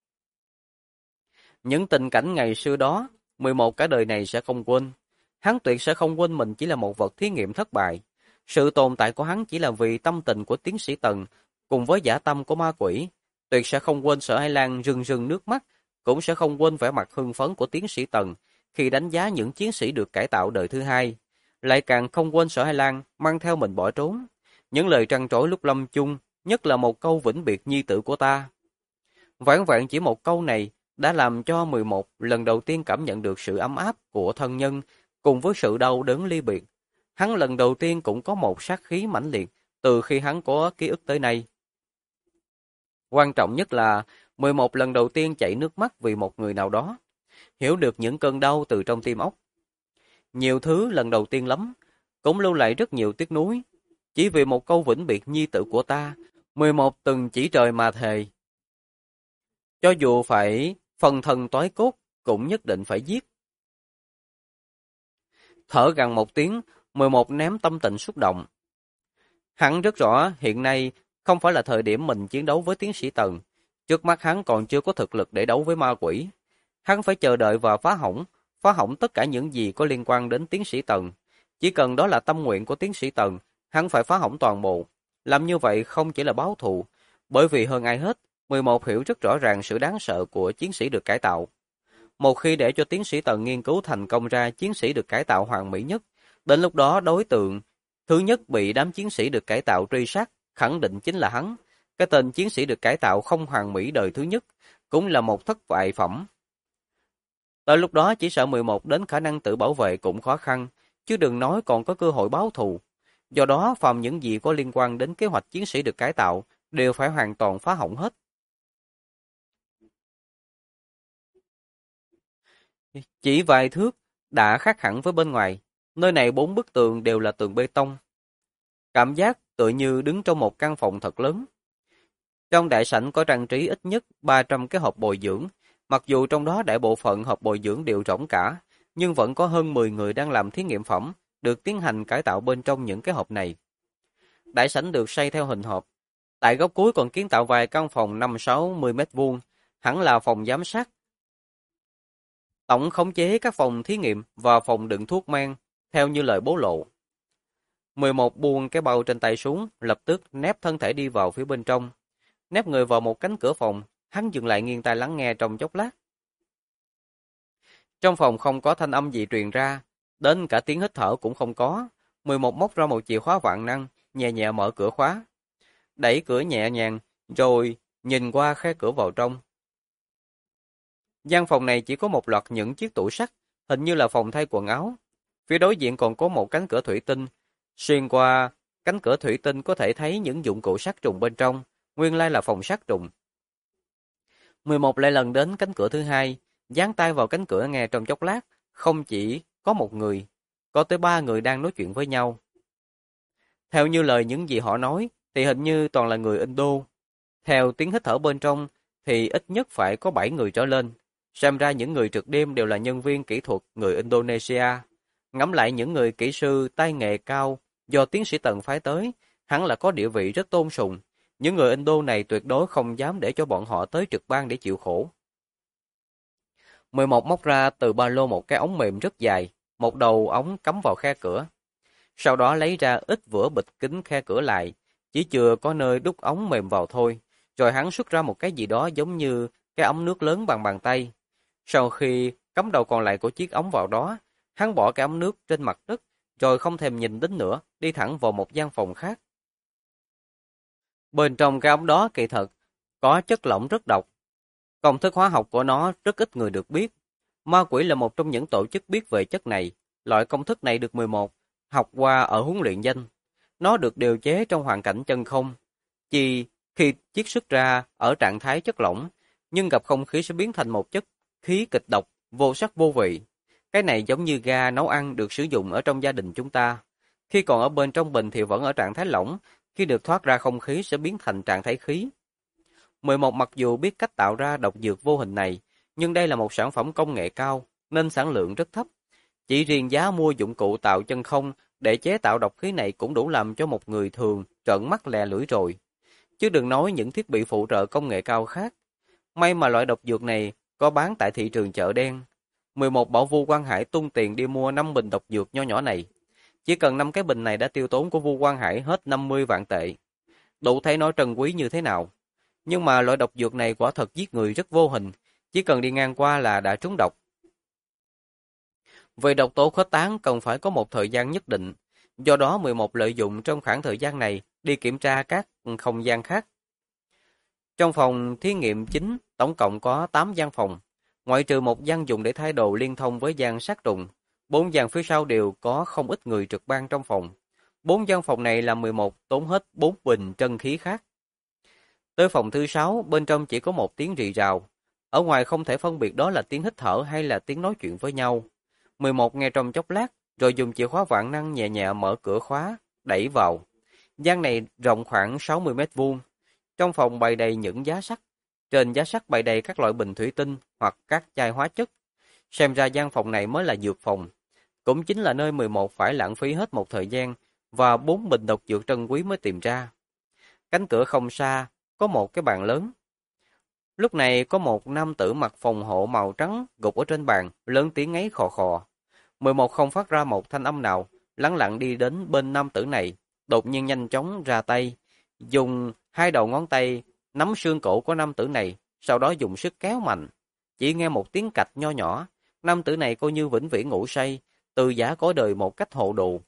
Những tình cảnh ngày xưa đó, 11 cả đời này sẽ không quên. Hắn tuyệt sẽ không quên mình chỉ là một vật thí nghiệm thất bại. Sự tồn tại của hắn chỉ là vì tâm tình của tiến sĩ Tần, cùng với dã tâm của ma quỷ. Tuyệt sẽ không quên Sở Hải Lan rưng rưng nước mắt, cũng sẽ không quên vẻ mặt hưng phấn của tiến sĩ Tần khi đánh giá những chiến sĩ được cải tạo đời thứ hai. Lại càng không quên Sở Hải Lan mang theo mình bỏ trốn. Những lời trăn trối lúc lâm chung, nhất là một câu vĩnh biệt nhi tử của ta. Vẻn vẹn chỉ một câu này đã làm cho 11 lần đầu tiên cảm nhận được sự ấm áp của thân nhân cùng với sự đau đớn ly biệt. Hắn lần đầu tiên cũng có một sát khí mãnh liệt từ khi hắn có ký ức tới nay. Quan trọng nhất là 11 lần đầu tiên chảy nước mắt vì một người nào đó, hiểu được những cơn đau từ trong tim óc. Nhiều thứ lần đầu tiên lắm, cũng lưu lại rất nhiều tiếc nuối. Chỉ vì một câu vĩnh biệt nhi tử của ta, 11 từng chỉ trời mà thề. Cho dù phải phần thân toái cốt, cũng nhất định phải giết. Thở gằn một tiếng, 11 ném tâm tình xúc động. Hắn rất rõ hiện nay không phải là thời điểm mình chiến đấu với tiến sĩ Tần. Trước mắt hắn còn chưa có thực lực để đấu với ma quỷ. Hắn phải chờ đợi và phá hỏng tất cả những gì có liên quan đến tiến sĩ Tần. Chỉ cần đó là tâm nguyện của tiến sĩ Tần, hắn phải phá hỏng toàn bộ. Làm như vậy không chỉ là báo thù, bởi vì hơn ai hết, 11 hiểu rất rõ ràng sự đáng sợ của chiến sĩ được cải tạo. Một khi để cho tiến sĩ Tần nghiên cứu thành công ra chiến sĩ được cải tạo hoàn mỹ nhất, đến lúc đó đối tượng thứ nhất bị đám chiến sĩ được cải tạo truy sát, khẳng định chính là hắn. Cái tên chiến sĩ được cải tạo không hoàn mỹ đời thứ nhất, cũng là một thất bại phẩm. Tới lúc đó chỉ sợ 11 đến khả năng tự bảo vệ cũng khó khăn, chứ đừng nói còn có cơ hội báo thù. Do đó, phàm những gì có liên quan đến kế hoạch chiến sĩ được cải tạo, đều phải hoàn toàn phá hỏng hết. Chỉ vài thước, đã khác hẳn với bên ngoài. Nơi này 4 bức tường đều là tường bê tông. Cảm giác tựa như đứng trong một căn phòng thật lớn. Trong đại sảnh có trang trí ít nhất 300 cái hộp bồi dưỡng. Mặc dù trong đó đại bộ phận hộp bồi dưỡng đều rỗng cả, nhưng vẫn có hơn 10 người đang làm thí nghiệm phẩm, được tiến hành cải tạo bên trong những cái hộp này. Đại sảnh được xây theo hình hộp. Tại góc cuối còn kiến tạo vài căn phòng 5-60 mét vuông, hẳn là phòng giám sát. Tổng khống chế các phòng thí nghiệm và phòng đựng thuốc men, theo như lời bố lộ. 11 buông cái bao trên tay xuống, lập tức nép thân thể đi vào phía bên trong. Nép người vào một cánh cửa phòng, hắn dừng lại nghiêng tai lắng nghe trong chốc lát. Trong phòng không có thanh âm gì truyền ra, đến cả tiếng hít thở cũng không có. 11 móc ra một chìa khóa vạn năng, nhẹ nhẹ mở cửa khóa. Đẩy cửa nhẹ nhàng, rồi nhìn qua khe cửa vào trong. Gian phòng này chỉ có một loạt những chiếc tủ sắt, hình như là phòng thay quần áo. Phía đối diện còn có một cánh cửa thủy tinh. Xuyên qua cánh cửa thủy tinh có thể thấy những dụng cụ sát trùng bên trong, nguyên lai là phòng sát trùng. 11 lại lần đến cánh cửa thứ hai, dán tay vào cánh cửa nghe trong chốc lát, không chỉ có một người, có tới 3 người đang nói chuyện với nhau. Theo như lời những gì họ nói, thì hình như toàn là người Indo. Theo tiếng hít thở bên trong, thì ít nhất phải có 7 người trở lên. Xem ra những người trực đêm đều là nhân viên kỹ thuật người Indonesia. Ngắm lại những người kỹ sư tay nghề cao do tiến sĩ Tần phái tới, hắn là có địa vị rất tôn sùng. Những người Indo này tuyệt đối không dám để cho bọn họ tới trực ban để chịu khổ. 11 móc ra từ ba lô một cái ống mềm rất dài, một đầu ống cắm vào khe cửa. Sau đó lấy ra ít vữa bịt kín khe cửa lại, chỉ chưa có nơi đút ống mềm vào thôi. Rồi hắn xuất ra một cái gì đó giống như cái ống nước lớn bằng bàn tay. Sau khi cắm đầu còn lại của chiếc ống vào đó, hắn bỏ cái ống nước trên mặt đất, rồi không thèm nhìn đến nữa, đi thẳng vào một gian phòng khác. Bên trong cái ống đó kỳ thật, có chất lỏng rất độc. Công thức hóa học của nó rất ít người được biết. Ma quỷ là một trong những tổ chức biết về chất này. Loại công thức này được 11 học qua ở huấn luyện danh. Nó được điều chế trong hoàn cảnh chân không. Khi chiết xuất ra ở trạng thái chất lỏng, nhưng gặp không khí sẽ biến thành một chất khí kịch độc, vô sắc vô vị. Cái này giống như ga nấu ăn được sử dụng ở trong gia đình chúng ta. Khi còn ở bên trong bình thì vẫn ở trạng thái lỏng, khi được thoát ra không khí sẽ biến thành trạng thái khí. 11 mặc dù biết cách tạo ra độc dược vô hình này, nhưng đây là một sản phẩm công nghệ cao, nên sản lượng rất thấp. Chỉ riêng giá mua dụng cụ tạo chân không để chế tạo độc khí này cũng đủ làm cho một người thường trợn mắt lè lưỡi rồi. Chứ đừng nói những thiết bị phụ trợ công nghệ cao khác. May mà loại độc dược này có bán tại thị trường chợ đen. 11 bảo Vu Quang Hải tung tiền đi mua 5 bình độc dược nho nhỏ này. Chỉ cần 5 cái bình này đã tiêu tốn của Vu Quang Hải hết 50 vạn tệ. Đủ thấy nó trân quý như thế nào. Nhưng mà loại độc dược này quả thật giết người rất vô hình, chỉ cần đi ngang qua là đã trúng độc. Về độc tố khuếch tán cần phải có một thời gian nhất định, do đó 11 lợi dụng trong khoảng thời gian này đi kiểm tra các không gian khác. Trong phòng thí nghiệm chính, tổng cộng có 8 gian phòng, ngoại trừ một gian dùng để thay đồ liên thông với gian sát trùng. 4 gian phía sau đều có không ít người trực ban trong phòng. 4 gian phòng này là 11 tốn hết 4 bình trân khí khác. Tới phòng thứ 6, bên trong chỉ có một tiếng rì rào. Ở ngoài không thể phân biệt đó là tiếng hít thở hay là tiếng nói chuyện với nhau. 11 nghe trong chốc lát, rồi dùng chìa khóa vạn năng nhẹ nhẹ mở cửa khóa, đẩy vào. Gian này rộng khoảng 60 mét vuông. Trong phòng bày đầy những giá sắt. Trên giá sắt bày đầy các loại bình thủy tinh hoặc các chai hóa chất. Xem ra gian phòng này mới là dược phòng. Cũng chính là nơi 11 phải lãng phí hết một thời gian và 4 bình độc dược trân quý mới tìm ra. Cánh cửa không xa, có một cái bàn lớn. Lúc này có một nam tử mặc phòng hộ màu trắng gục ở trên bàn, lớn tiếng ngáy khò khò. 11 không phát ra một thanh âm nào, lẳng lặng đi đến bên nam tử này, đột nhiên nhanh chóng ra tay, dùng 2 đầu ngón tay nắm xương cổ của nam tử này, sau đó dùng sức kéo mạnh. Chỉ nghe một tiếng cạch nho nhỏ, nam tử này coi như vĩnh viễn ngủ say, từ giả cõi đời một cách hộ đồ.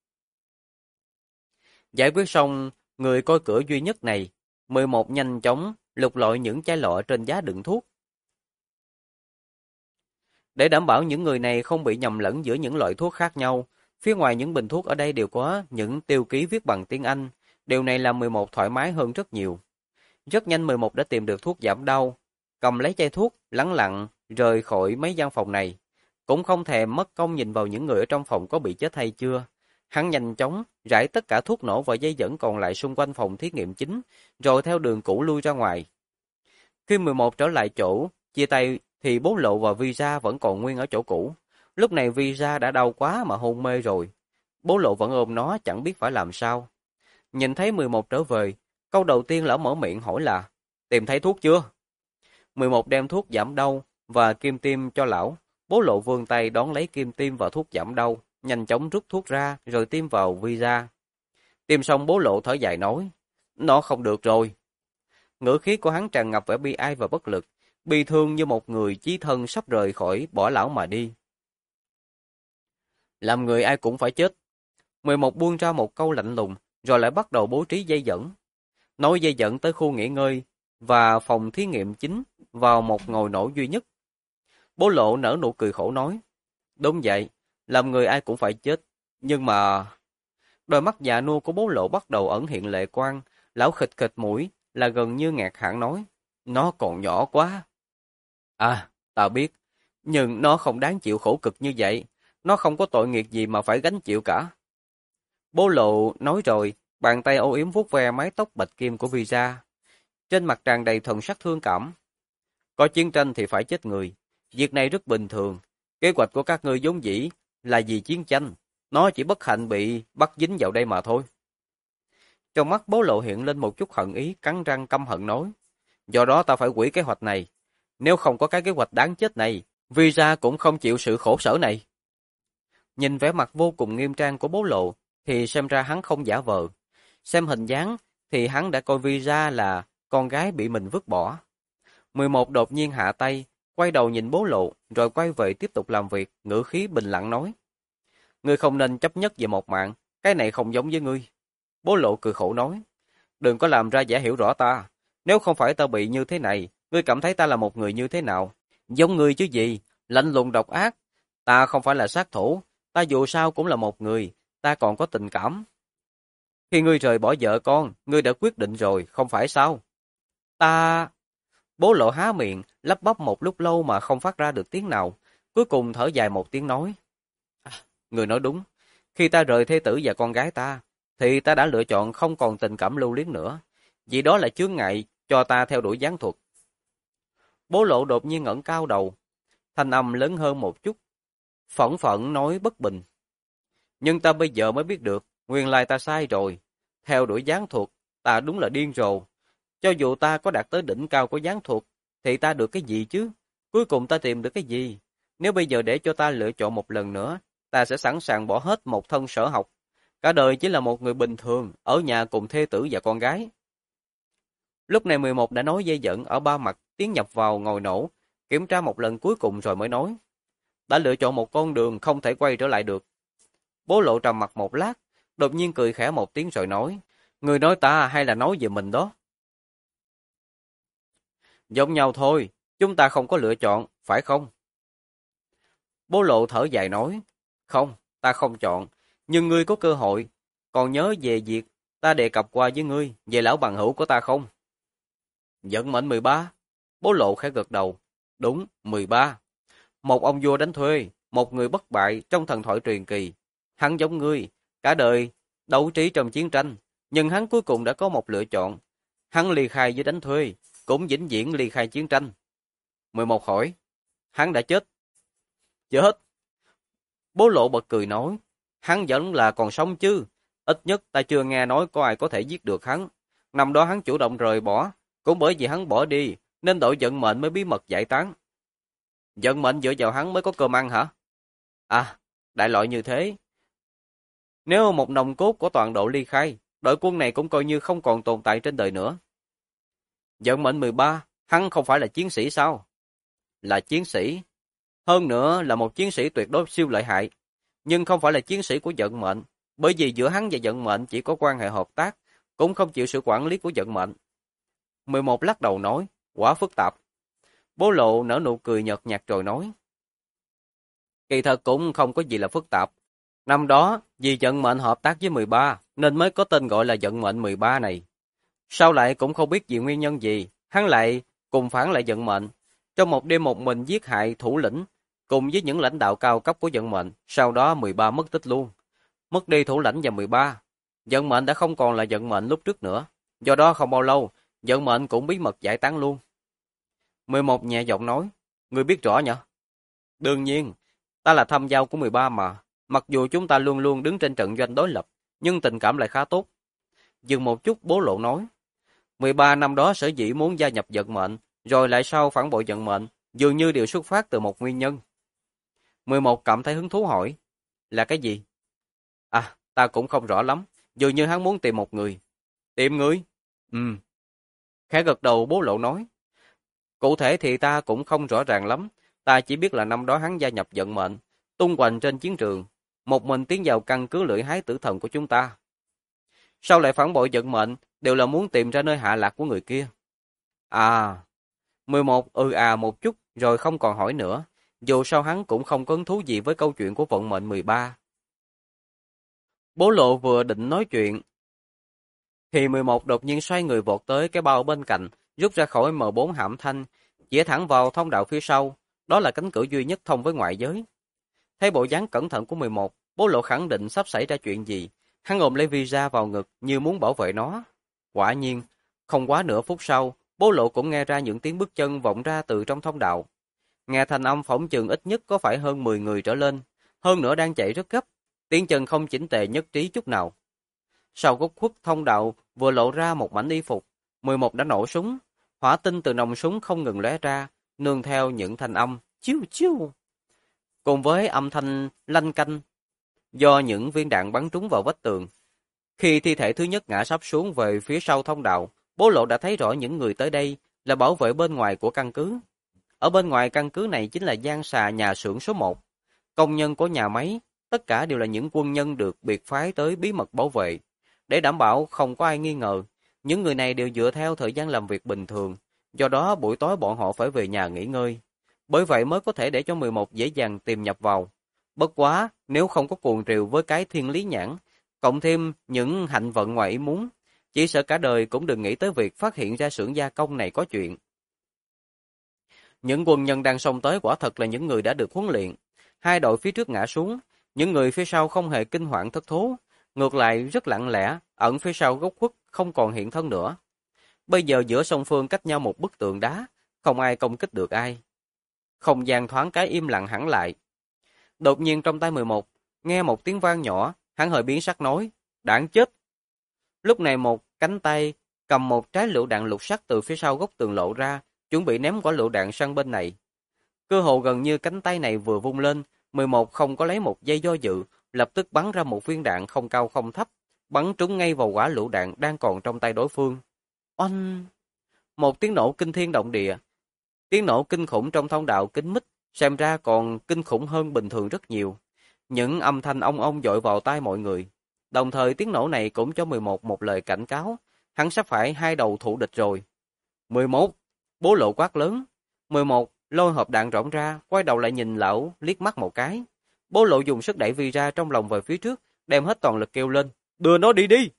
Giải quyết xong người coi cửa duy nhất này, 11 nhanh chóng lục lọi những chai lọ trên giá đựng thuốc. Để đảm bảo những người này không bị nhầm lẫn giữa những loại thuốc khác nhau, phía ngoài những bình thuốc ở đây đều có những tiêu ký viết bằng tiếng Anh. Điều này làm 11 thoải mái hơn rất nhiều. Rất nhanh 11 đã tìm được thuốc giảm đau, cầm lấy chai thuốc, lẳng lặng rời khỏi mấy gian phòng này. Cũng không thèm mất công nhìn vào những người ở trong phòng có bị chết hay chưa. Hắn nhanh chóng rải tất cả thuốc nổ và dây dẫn còn lại xung quanh phòng thí nghiệm chính, rồi theo đường cũ lui ra ngoài. Khi 11 trở lại chỗ chia tay thì bố Lộ và Visa vẫn còn nguyên ở chỗ cũ. Lúc này Visa đã đau quá mà hôn mê rồi. Bố Lộ vẫn ôm nó chẳng biết phải làm sao. Nhìn thấy 11 trở về, câu đầu tiên lão mở miệng hỏi là: "Tìm thấy thuốc chưa?" 11 đem thuốc giảm đau và kim tiêm cho lão. Bố Lộ vươn tay đón lấy kim tiêm và thuốc giảm đau, nhanh chóng rút thuốc ra rồi tiêm vào Visa. Tiêm xong bố Lộ thở dài nói: "Nó không được rồi." Ngữ khí của hắn tràn ngập vẻ bi ai và bất lực, bi thương như một người chí thân sắp rời khỏi bỏ lão mà đi. Làm người ai cũng phải chết. 11 buông ra một câu lạnh lùng, rồi lại bắt đầu bố trí dây dẫn. Nối dây dẫn tới khu nghỉ ngơi và phòng thí nghiệm chính vào một ngồi nổ duy nhất. Bố Lộ nở nụ cười khổ nói, đúng vậy, làm người ai cũng phải chết, nhưng mà... Đôi mắt già nua của bố Lộ bắt đầu ẩn hiện lệ quang, lão khịt khịt mũi là gần như ngạt hẳn nói, nó còn nhỏ quá. À, ta biết, nhưng nó không đáng chịu khổ cực như vậy, nó không có tội nghiệp gì mà phải gánh chịu cả. Bố Lộ nói rồi, bàn tay âu yếm vuốt ve mái tóc bạch kim của Visa. Trên mặt tràn đầy thần sắc thương cảm. Có chiến tranh thì phải chết người, việc này rất bình thường. Kế hoạch của các ngươi vốn dĩ là vì chiến tranh, nó chỉ bất hạnh bị bắt dính vào đây mà thôi. Trong mắt bố Lộ hiện lên một chút hận ý, cắn răng căm hận nói. Do đó ta phải hủy kế hoạch này. Nếu không có cái kế hoạch đáng chết này, Visa cũng không chịu sự khổ sở này. Nhìn vẻ mặt vô cùng nghiêm trang của bố Lộ, thì xem ra hắn không giả vờ. Xem hình dáng, thì hắn đã coi Visa là con gái bị mình vứt bỏ. 11 đột nhiên hạ tay, quay đầu nhìn bố Lộ, rồi quay về tiếp tục làm việc, ngữ khí bình lặng nói. Ngươi không nên chấp nhất về một mạng, cái này không giống với ngươi. Bố Lộ cười khổ nói. Đừng có làm ra giả hiểu rõ ta. Nếu không phải ta bị như thế này, ngươi cảm thấy ta là một người như thế nào? Giống ngươi chứ gì, lạnh lùng độc ác. Ta không phải là sát thủ, ta dù sao cũng là một người, ta còn có tình cảm. Khi ngươi rời bỏ vợ con, ngươi đã quyết định rồi, không phải sao? Ta... Bố Lộ há miệng, lắp bắp một lúc lâu mà không phát ra được tiếng nào. Cuối cùng thở dài một tiếng nói. Ngươi nói đúng, khi ta rời thê tử và con gái ta, thì ta đã lựa chọn không còn tình cảm lưu luyến nữa. Vì đó là chướng ngại cho ta theo đuổi gián thuật. Bố Lộ đột nhiên ngẩng cao đầu, thanh âm lớn hơn một chút. Phẫn phận nói bất bình. Nhưng ta bây giờ mới biết được, nguyên lai ta sai rồi. Theo đuổi gián thuật, ta đúng là điên rồ. Cho dù ta có đạt tới đỉnh cao của gián thuật, thì ta được cái gì chứ? Cuối cùng ta tìm được cái gì? Nếu bây giờ để cho ta lựa chọn một lần nữa, ta sẽ sẵn sàng bỏ hết một thân sở học. Cả đời chỉ là một người bình thường, ở nhà cùng thê tử và con gái. Lúc này 11 đã nói dây dẫn ở ba mặt, tiến nhập vào ngồi nổ, kiểm tra một lần cuối cùng rồi mới nói. Đã lựa chọn một con đường không thể quay trở lại được. Bố Lộ trầm mặt một lát, đột nhiên cười khẽ một tiếng rồi nói. Người nói ta hay là nói về mình đó? Giống nhau thôi, chúng ta không có lựa chọn, phải không? Bố Lộ thở dài nói. Không, ta không chọn, nhưng ngươi có cơ hội. Còn nhớ về việc ta đề cập qua với ngươi về lão bằng hữu của ta không? Vận mệnh 13. Bố Lộ khẽ gật đầu. Đúng, 13. Một ông vua đánh thuê, một người bất bại trong thần thoại truyền kỳ. Hắn giống ngươi, cả đời đấu trí trong chiến tranh, nhưng hắn cuối cùng đã có một lựa chọn. Hắn ly khai với đánh thuê, cũng vĩnh viễn ly khai chiến tranh. 11 hỏi, hắn đã chết. Chết. Bố Lộ bật cười nói, hắn vẫn là còn sống chứ. Ít nhất ta chưa nghe nói có ai có thể giết được hắn. Năm đó hắn chủ động rời bỏ, cũng bởi vì hắn bỏ đi, nên đội vận mệnh mới bí mật giải tán. Vận mệnh dựa vào hắn mới có cơm ăn hả? À, đại loại như thế. Nếu một nòng cốt của toàn độ ly khai, đội quân này cũng coi như không còn tồn tại trên đời nữa. Vận mệnh 13, hắn không phải là chiến sĩ sao? Là chiến sĩ. Hơn nữa là một chiến sĩ tuyệt đối siêu lợi hại. Nhưng không phải là chiến sĩ của vận mệnh, bởi vì giữa hắn và vận mệnh chỉ có quan hệ hợp tác, cũng không chịu sự quản lý của vận mệnh. 11 lắc đầu nói, quá phức tạp. Bố Lộ nở nụ cười nhợt nhạt rồi nói. Kỳ thật cũng không có gì là phức tạp. Năm đó, vì vận mệnh hợp tác với 13, nên mới có tên gọi là vận mệnh 13 này. Sau lại cũng không biết vì nguyên nhân gì, hắn lại cùng phản lại vận mệnh. Trong một đêm một mình giết hại thủ lĩnh, cùng với những lãnh đạo cao cấp của vận mệnh, sau đó 13 mất tích luôn. Mất đi thủ lãnh và 13, vận mệnh đã không còn là vận mệnh lúc trước nữa. Do đó không bao lâu, vận mệnh cũng bí mật giải tán luôn. 11 nhẹ giọng nói, ngươi biết rõ nhỉ? Đương nhiên, ta là thâm giao của 13 mà. Mặc dù chúng ta luôn luôn đứng trên trận doanh đối lập, nhưng tình cảm lại khá tốt. Dừng một chút Bố Lộ nói, 13 năm đó sở dĩ muốn gia nhập vận mệnh, rồi lại sau phản bội vận mệnh, dường như đều xuất phát từ một nguyên nhân. 11 cảm thấy hứng thú hỏi, là cái gì? À, ta cũng không rõ lắm, dường như hắn muốn tìm một người. Tìm người? Khẽ gật đầu Bố Lộ nói, cụ thể thì ta cũng không rõ ràng lắm, ta chỉ biết là năm đó hắn gia nhập vận mệnh, tung hoành trên chiến trường, một mình tiến vào căn cứ lưỡi hái tử thần của chúng ta. Sao lại phản bội vận mệnh, đều là muốn tìm ra nơi hạ lạc của người kia. À, 11 một chút rồi không còn hỏi nữa, dù sao hắn cũng không có hứng thú gì với câu chuyện của vận mệnh 13. Bố Lộ vừa định nói chuyện, thì 11 đột nhiên xoay người vọt tới cái bao bên cạnh, rút ra khỏi M4 hãm thanh, chĩa thẳng vào thông đạo phía sau, đó là cánh cửa duy nhất thông với ngoại giới. Thấy bộ dáng cẩn thận của 11, Bố Lộ khẳng định sắp xảy ra chuyện gì, hắn ôm lấy Visa vào ngực như muốn bảo vệ nó. Quả nhiên, không quá nửa phút sau, Bố Lộ cũng nghe ra những tiếng bước chân vọng ra từ trong thông đạo. Nghe thanh âm phỏng chừng ít nhất có phải hơn 10 người trở lên, hơn nữa đang chạy rất gấp, tiếng chân không chỉnh tề nhất trí chút nào. Sau góc khuất thông đạo vừa lộ ra một mảnh y phục, 11 đã nổ súng, hỏa tinh từ nòng súng không ngừng lóe ra, nương theo những thanh âm chiu chiu, cùng với âm thanh lanh canh do những viên đạn bắn trúng vào vách tường. Khi thi thể thứ nhất ngã sắp xuống về phía sau thông đạo, Bố Lộ đã thấy rõ những người tới đây là bảo vệ bên ngoài của căn cứ. Ở bên ngoài căn cứ này chính là gian xà nhà xưởng số 1. Công nhân của nhà máy, tất cả đều là những quân nhân được biệt phái tới bí mật bảo vệ. Để đảm bảo không có ai nghi ngờ, những người này đều dựa theo thời gian làm việc bình thường, do đó buổi tối bọn họ phải về nhà nghỉ ngơi. Bởi vậy mới có thể để cho 11 dễ dàng tìm nhập vào. Bất quá, nếu không có cuồng triều với cái thiên lý nhãn, cộng thêm những hạnh vận ngoài ý muốn, chỉ sợ cả đời cũng đừng nghĩ tới việc phát hiện ra xưởng gia công này có chuyện. Những quân nhân đang xông tới quả thật là những người đã được huấn luyện. Hai đội phía trước ngã xuống, những người phía sau không hề kinh hoàng thất thố, ngược lại rất lặng lẽ, ẩn phía sau góc khuất không còn hiện thân nữa. Bây giờ giữa song phương cách nhau một bức tượng đá, không ai công kích được ai. Không gian thoáng cái im lặng hẳn lại. Đột nhiên trong tay 11, nghe một tiếng vang nhỏ, hắn hơi biến sắc nói, đạn chết. Lúc này một cánh tay cầm một trái lựu đạn lục sắt từ phía sau góc tường lộ ra, chuẩn bị ném quả lựu đạn sang bên này. Cơ hồ gần như cánh tay này vừa vung lên, 11 không có lấy một giây do dự, lập tức bắn ra một viên đạn không cao không thấp, bắn trúng ngay vào quả lựu đạn đang còn trong tay đối phương. Oanh! Một tiếng nổ kinh thiên động địa. Tiếng nổ kinh khủng trong thông đạo kín mít, xem ra còn kinh khủng hơn bình thường rất nhiều. Những âm thanh ong ong dội vào tai mọi người. Đồng thời tiếng nổ này cũng cho 11 một lời cảnh cáo, hắn sắp phải hai đầu thụ địch rồi. 11! Bố Lộ quát lớn. 11 lôi hộp đạn rỗng ra, quay đầu lại nhìn lão liếc mắt một cái. Bố Lộ dùng sức đẩy Vi ra trong lòng về phía trước, đem hết toàn lực kêu lên, đưa nó đi đi.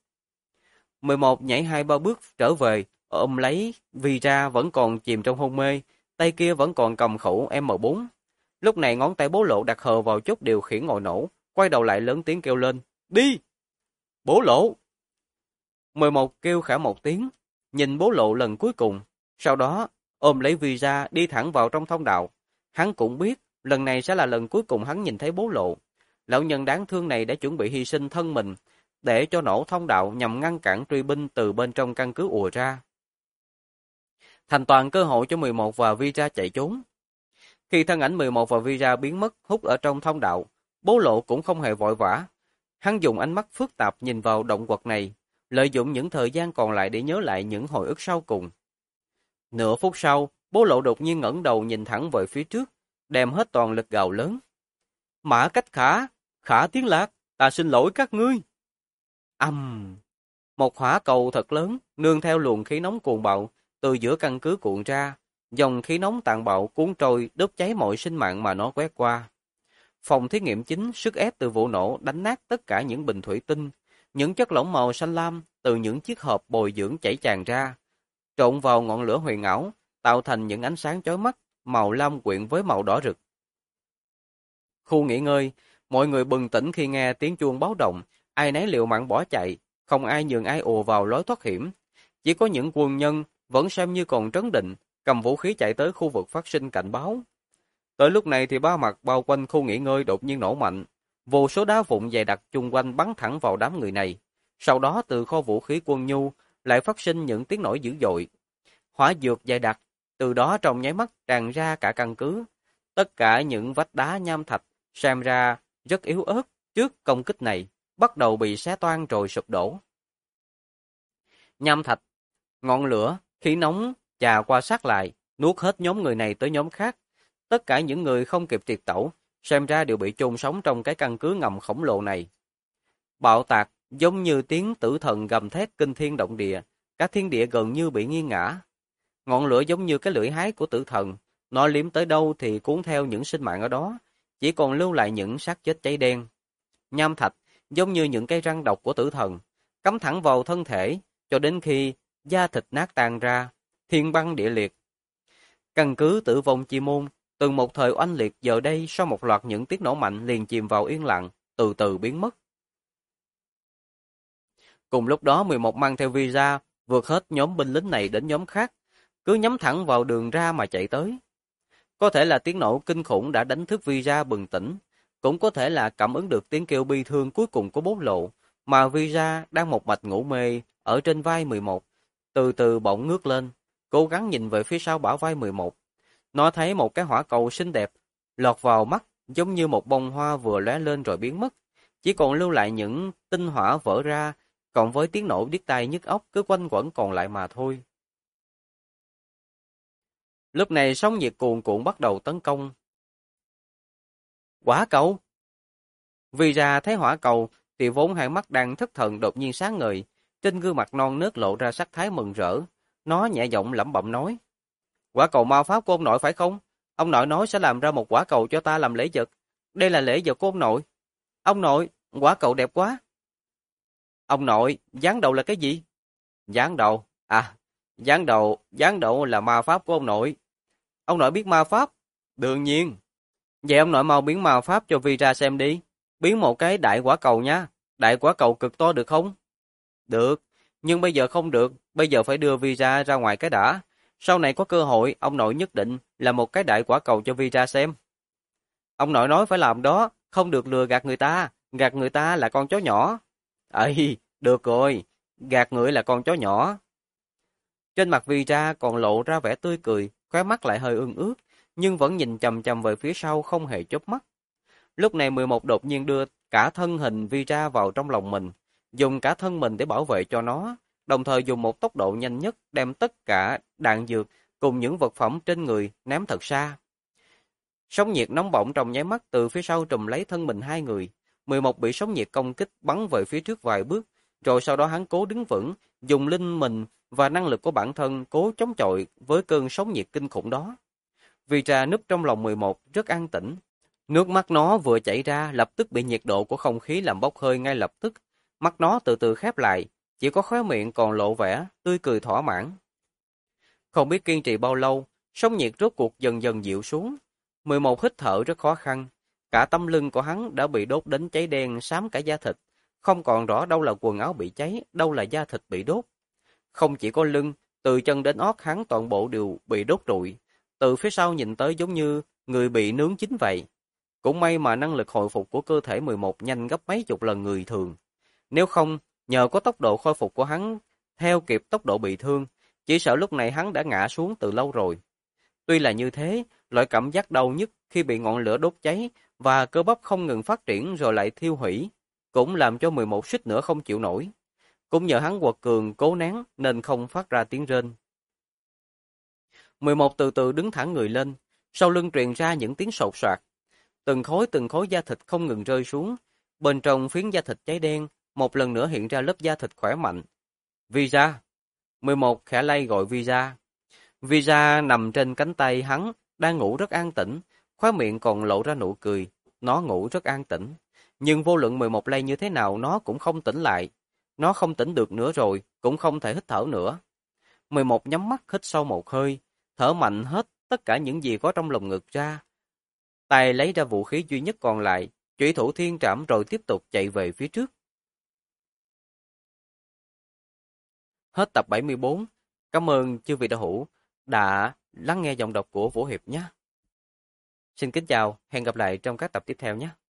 11 nhảy 2-3 bước trở về, ôm lấy Vi ra vẫn còn chìm trong hôn mê, tay kia vẫn còn cầm khẩu M4. Lúc này ngón tay Bố Lộ đặt hờ vào chốt điều khiển ngồi nổ, quay đầu lại lớn tiếng kêu lên, đi! Bố Lộ! 11 kêu khẽ một tiếng, nhìn Bố Lộ lần cuối cùng, sau đó ôm lấy Vi ra đi thẳng vào trong thông đạo. Hắn cũng biết, lần này sẽ là lần cuối cùng hắn nhìn thấy Bố Lộ. Lão nhân đáng thương này đã chuẩn bị hy sinh thân mình, để cho nổ thông đạo nhằm ngăn cản truy binh từ bên trong căn cứ ùa ra. Thành toàn cơ hội cho 11 và Vi ra chạy trốn. Khi thân ảnh 11 và Vi ra biến mất hút ở trong thông đạo, Bố Lộ cũng không hề vội vã. Hắn dùng ánh mắt phức tạp nhìn vào động quật này, lợi dụng những thời gian còn lại để nhớ lại những hồi ức sau cùng. Nửa phút sau, Bố Lộ đột nhiên ngẩng đầu nhìn thẳng về phía trước, đem hết toàn lực gào lớn. Mã Cách Khả, Khả Tiến Lạc, ta xin lỗi các ngươi. Một hỏa cầu thật lớn, nương theo luồng khí nóng cuồng bạo, từ giữa căn cứ cuộn ra, dòng khí nóng tàn bạo cuốn trôi đốt cháy mọi sinh mạng mà nó quét qua. Phòng thí nghiệm chính sức ép từ vụ nổ đánh nát tất cả những bình thủy tinh, những chất lỏng màu xanh lam từ những chiếc hộp bồi dưỡng chảy tràn ra, trộn vào ngọn lửa huyền ảo, tạo thành những ánh sáng chói mắt, màu lam quyện với màu đỏ rực. Khu nghỉ ngơi, mọi người bừng tỉnh khi nghe tiếng chuông báo động, ai nấy liều mạng bỏ chạy, không ai nhường ai ùa vào lối thoát hiểm. Chỉ có những quân nhân vẫn xem như còn trấn định, cầm vũ khí chạy tới khu vực phát sinh cảnh báo. Tới lúc này thì ba mặt bao quanh khu nghỉ ngơi đột nhiên nổ mạnh, vô số đá vụn dày đặc chung quanh bắn thẳng vào đám người này. Sau đó từ kho vũ khí quân nhu lại phát sinh những tiếng nổ dữ dội. Hỏa dược dày đặc, từ đó trong nháy mắt tràn ra cả căn cứ. Tất cả những vách đá nham thạch xem ra rất yếu ớt trước công kích này, bắt đầu bị xé toang rồi sụp đổ. Nham thạch, ngọn lửa, khí nóng chà qua sát lại, nuốt hết nhóm người này tới nhóm khác. Tất cả những người không kịp triệt tẩu, xem ra đều bị chôn sống trong cái căn cứ ngầm khổng lồ này. Bạo tạc, giống như tiếng tử thần gầm thét kinh thiên động địa, cả thiên địa gần như bị nghiêng ngã. Ngọn lửa giống như cái lưỡi hái của tử thần, nó liếm tới đâu thì cuốn theo những sinh mạng ở đó, chỉ còn lưu lại những xác chết cháy đen. Nham thạch giống như những cái răng độc của tử thần, cắm thẳng vào thân thể cho đến khi da thịt nát tan ra, thiên băng địa liệt. Căn cứ Tử Vong Chi Môn, từng một thời oanh liệt giờ đây sau một loạt những tiếng nổ mạnh liền chìm vào yên lặng, từ từ biến mất. Cùng lúc đó 11 mang theo visa, vượt hết nhóm binh lính này đến nhóm khác, cứ nhắm thẳng vào đường ra mà chạy tới. Có thể là tiếng nổ kinh khủng đã đánh thức visa bừng tỉnh, cũng có thể là cảm ứng được tiếng kêu bi thương cuối cùng của bố lộ, mà visa đang một mạch ngủ mê ở trên vai 11, từ từ bỗng ngước lên, cố gắng nhìn về phía sau bả vai 11. Nó thấy một cái hỏa cầu xinh đẹp lọt vào mắt, giống như một bông hoa vừa lóe lên rồi biến mất, chỉ còn lưu lại những tinh hỏa vỡ ra, cộng với tiếng nổ điếc tai nhức óc cứ quanh quẩn còn lại mà thôi. Lúc này sóng nhiệt cuồn cuộn bắt đầu tấn công. Hỏa cầu! Vì ra thấy hỏa cầu thì vốn hai mắt đang thất thần đột nhiên sáng ngời, trên gương mặt non nớt lộ ra sắc thái mừng rỡ. Nó nhẹ giọng lẩm bẩm nói: "Quả cầu ma pháp của ông nội phải không? Ông nội nói sẽ làm ra một quả cầu cho ta làm lễ vật. Đây là lễ vật của ông nội. Ông nội, quả cầu đẹp quá." "Ông nội, giáng đầu là cái gì?" "Giáng đầu? À, giáng đầu là ma pháp của ông nội." "Ông nội biết ma pháp?" "Đương nhiên." "Vậy ông nội mau biến ma pháp cho Vi ra xem đi. Biến một cái đại quả cầu nha. Đại quả cầu cực to được không?" "Được, nhưng bây giờ không được, bây giờ phải đưa Vi ra ra ngoài cái đã. Sau này có cơ hội, ông nội nhất định là một cái đại quả cầu cho Vi ra xem." "Ông nội nói phải làm đó, không được lừa gạt người ta là con chó nhỏ." "Ấy, được rồi, gạt người là con chó nhỏ." Trên mặt Vi ra còn lộ ra vẻ tươi cười, khóe mắt lại hơi ương ướt, nhưng vẫn nhìn chằm chằm về phía sau không hề chớp mắt. Lúc này 11 đột nhiên đưa cả thân hình Vi ra vào trong lòng mình, dùng cả thân mình để bảo vệ cho nó, đồng thời dùng một tốc độ nhanh nhất đem tất cả đạn dược cùng những vật phẩm trên người ném thật xa. Sóng nhiệt nóng bỏng trong nháy mắt từ phía sau trùm lấy thân mình hai người. 11 bị sóng nhiệt công kích bắn về phía trước vài bước, rồi sau đó hắn cố đứng vững, dùng linh mình và năng lực của bản thân cố chống chọi với cơn sóng nhiệt kinh khủng đó. Vì trà núp trong lòng 11 rất an tĩnh. Nước mắt nó vừa chảy ra lập tức bị nhiệt độ của không khí làm bốc hơi ngay lập tức. Mắt nó từ từ khép lại, chỉ có khóe miệng còn lộ vẻ tươi cười thỏa mãn. Không biết kiên trì bao lâu, sóng nhiệt rốt cuộc dần dần dịu xuống. 11 hít thở rất khó khăn. Cả tấm lưng của hắn đã bị đốt đến cháy đen xám cả da thịt. Không còn rõ đâu là quần áo bị cháy, đâu là da thịt bị đốt. Không chỉ có lưng, từ chân đến ót hắn toàn bộ đều bị đốt rụi. Từ phía sau nhìn tới giống như người bị nướng chín vậy. Cũng may mà năng lực hồi phục của cơ thể 11 nhanh gấp mấy chục lần người thường. Nếu không, nhờ có tốc độ khôi phục của hắn theo kịp tốc độ bị thương, chỉ sợ lúc này hắn đã ngã xuống từ lâu rồi. Tuy là như thế, loại cảm giác đau nhức khi bị ngọn lửa đốt cháy và cơ bắp không ngừng phát triển rồi lại thiêu hủy, cũng làm cho 11 suýt nữa không chịu nổi. Cũng nhờ hắn quật cường cố nén nên không phát ra tiếng rên. 11 từ từ đứng thẳng người lên, sau lưng truyền ra những tiếng sột soạt. Từng khối da thịt không ngừng rơi xuống, bên trong phiến da thịt cháy đen, một lần nữa hiện ra lớp da thịt khỏe mạnh. Visa. 11 khẽ lay gọi Visa. Visa nằm trên cánh tay hắn, đang ngủ rất an tĩnh, khóe miệng còn lộ ra nụ cười. Nó ngủ rất an tĩnh. Nhưng vô luận 11 lay như thế nào nó cũng không tỉnh lại. Nó không tỉnh được nữa rồi, cũng không thể hít thở nữa. 11 nhắm mắt hít sâu một hơi, thở mạnh hết tất cả những gì có trong lồng ngực ra. Tay lấy ra vũ khí duy nhất còn lại, chủy thủ thiên trảm rồi tiếp tục chạy về phía trước. Hết tập 74. Cảm ơn chư vị đạo hữu đã lắng nghe giọng đọc của Vũ Hiệp nhé. Xin kính chào, hẹn gặp lại trong các tập tiếp theo nhé.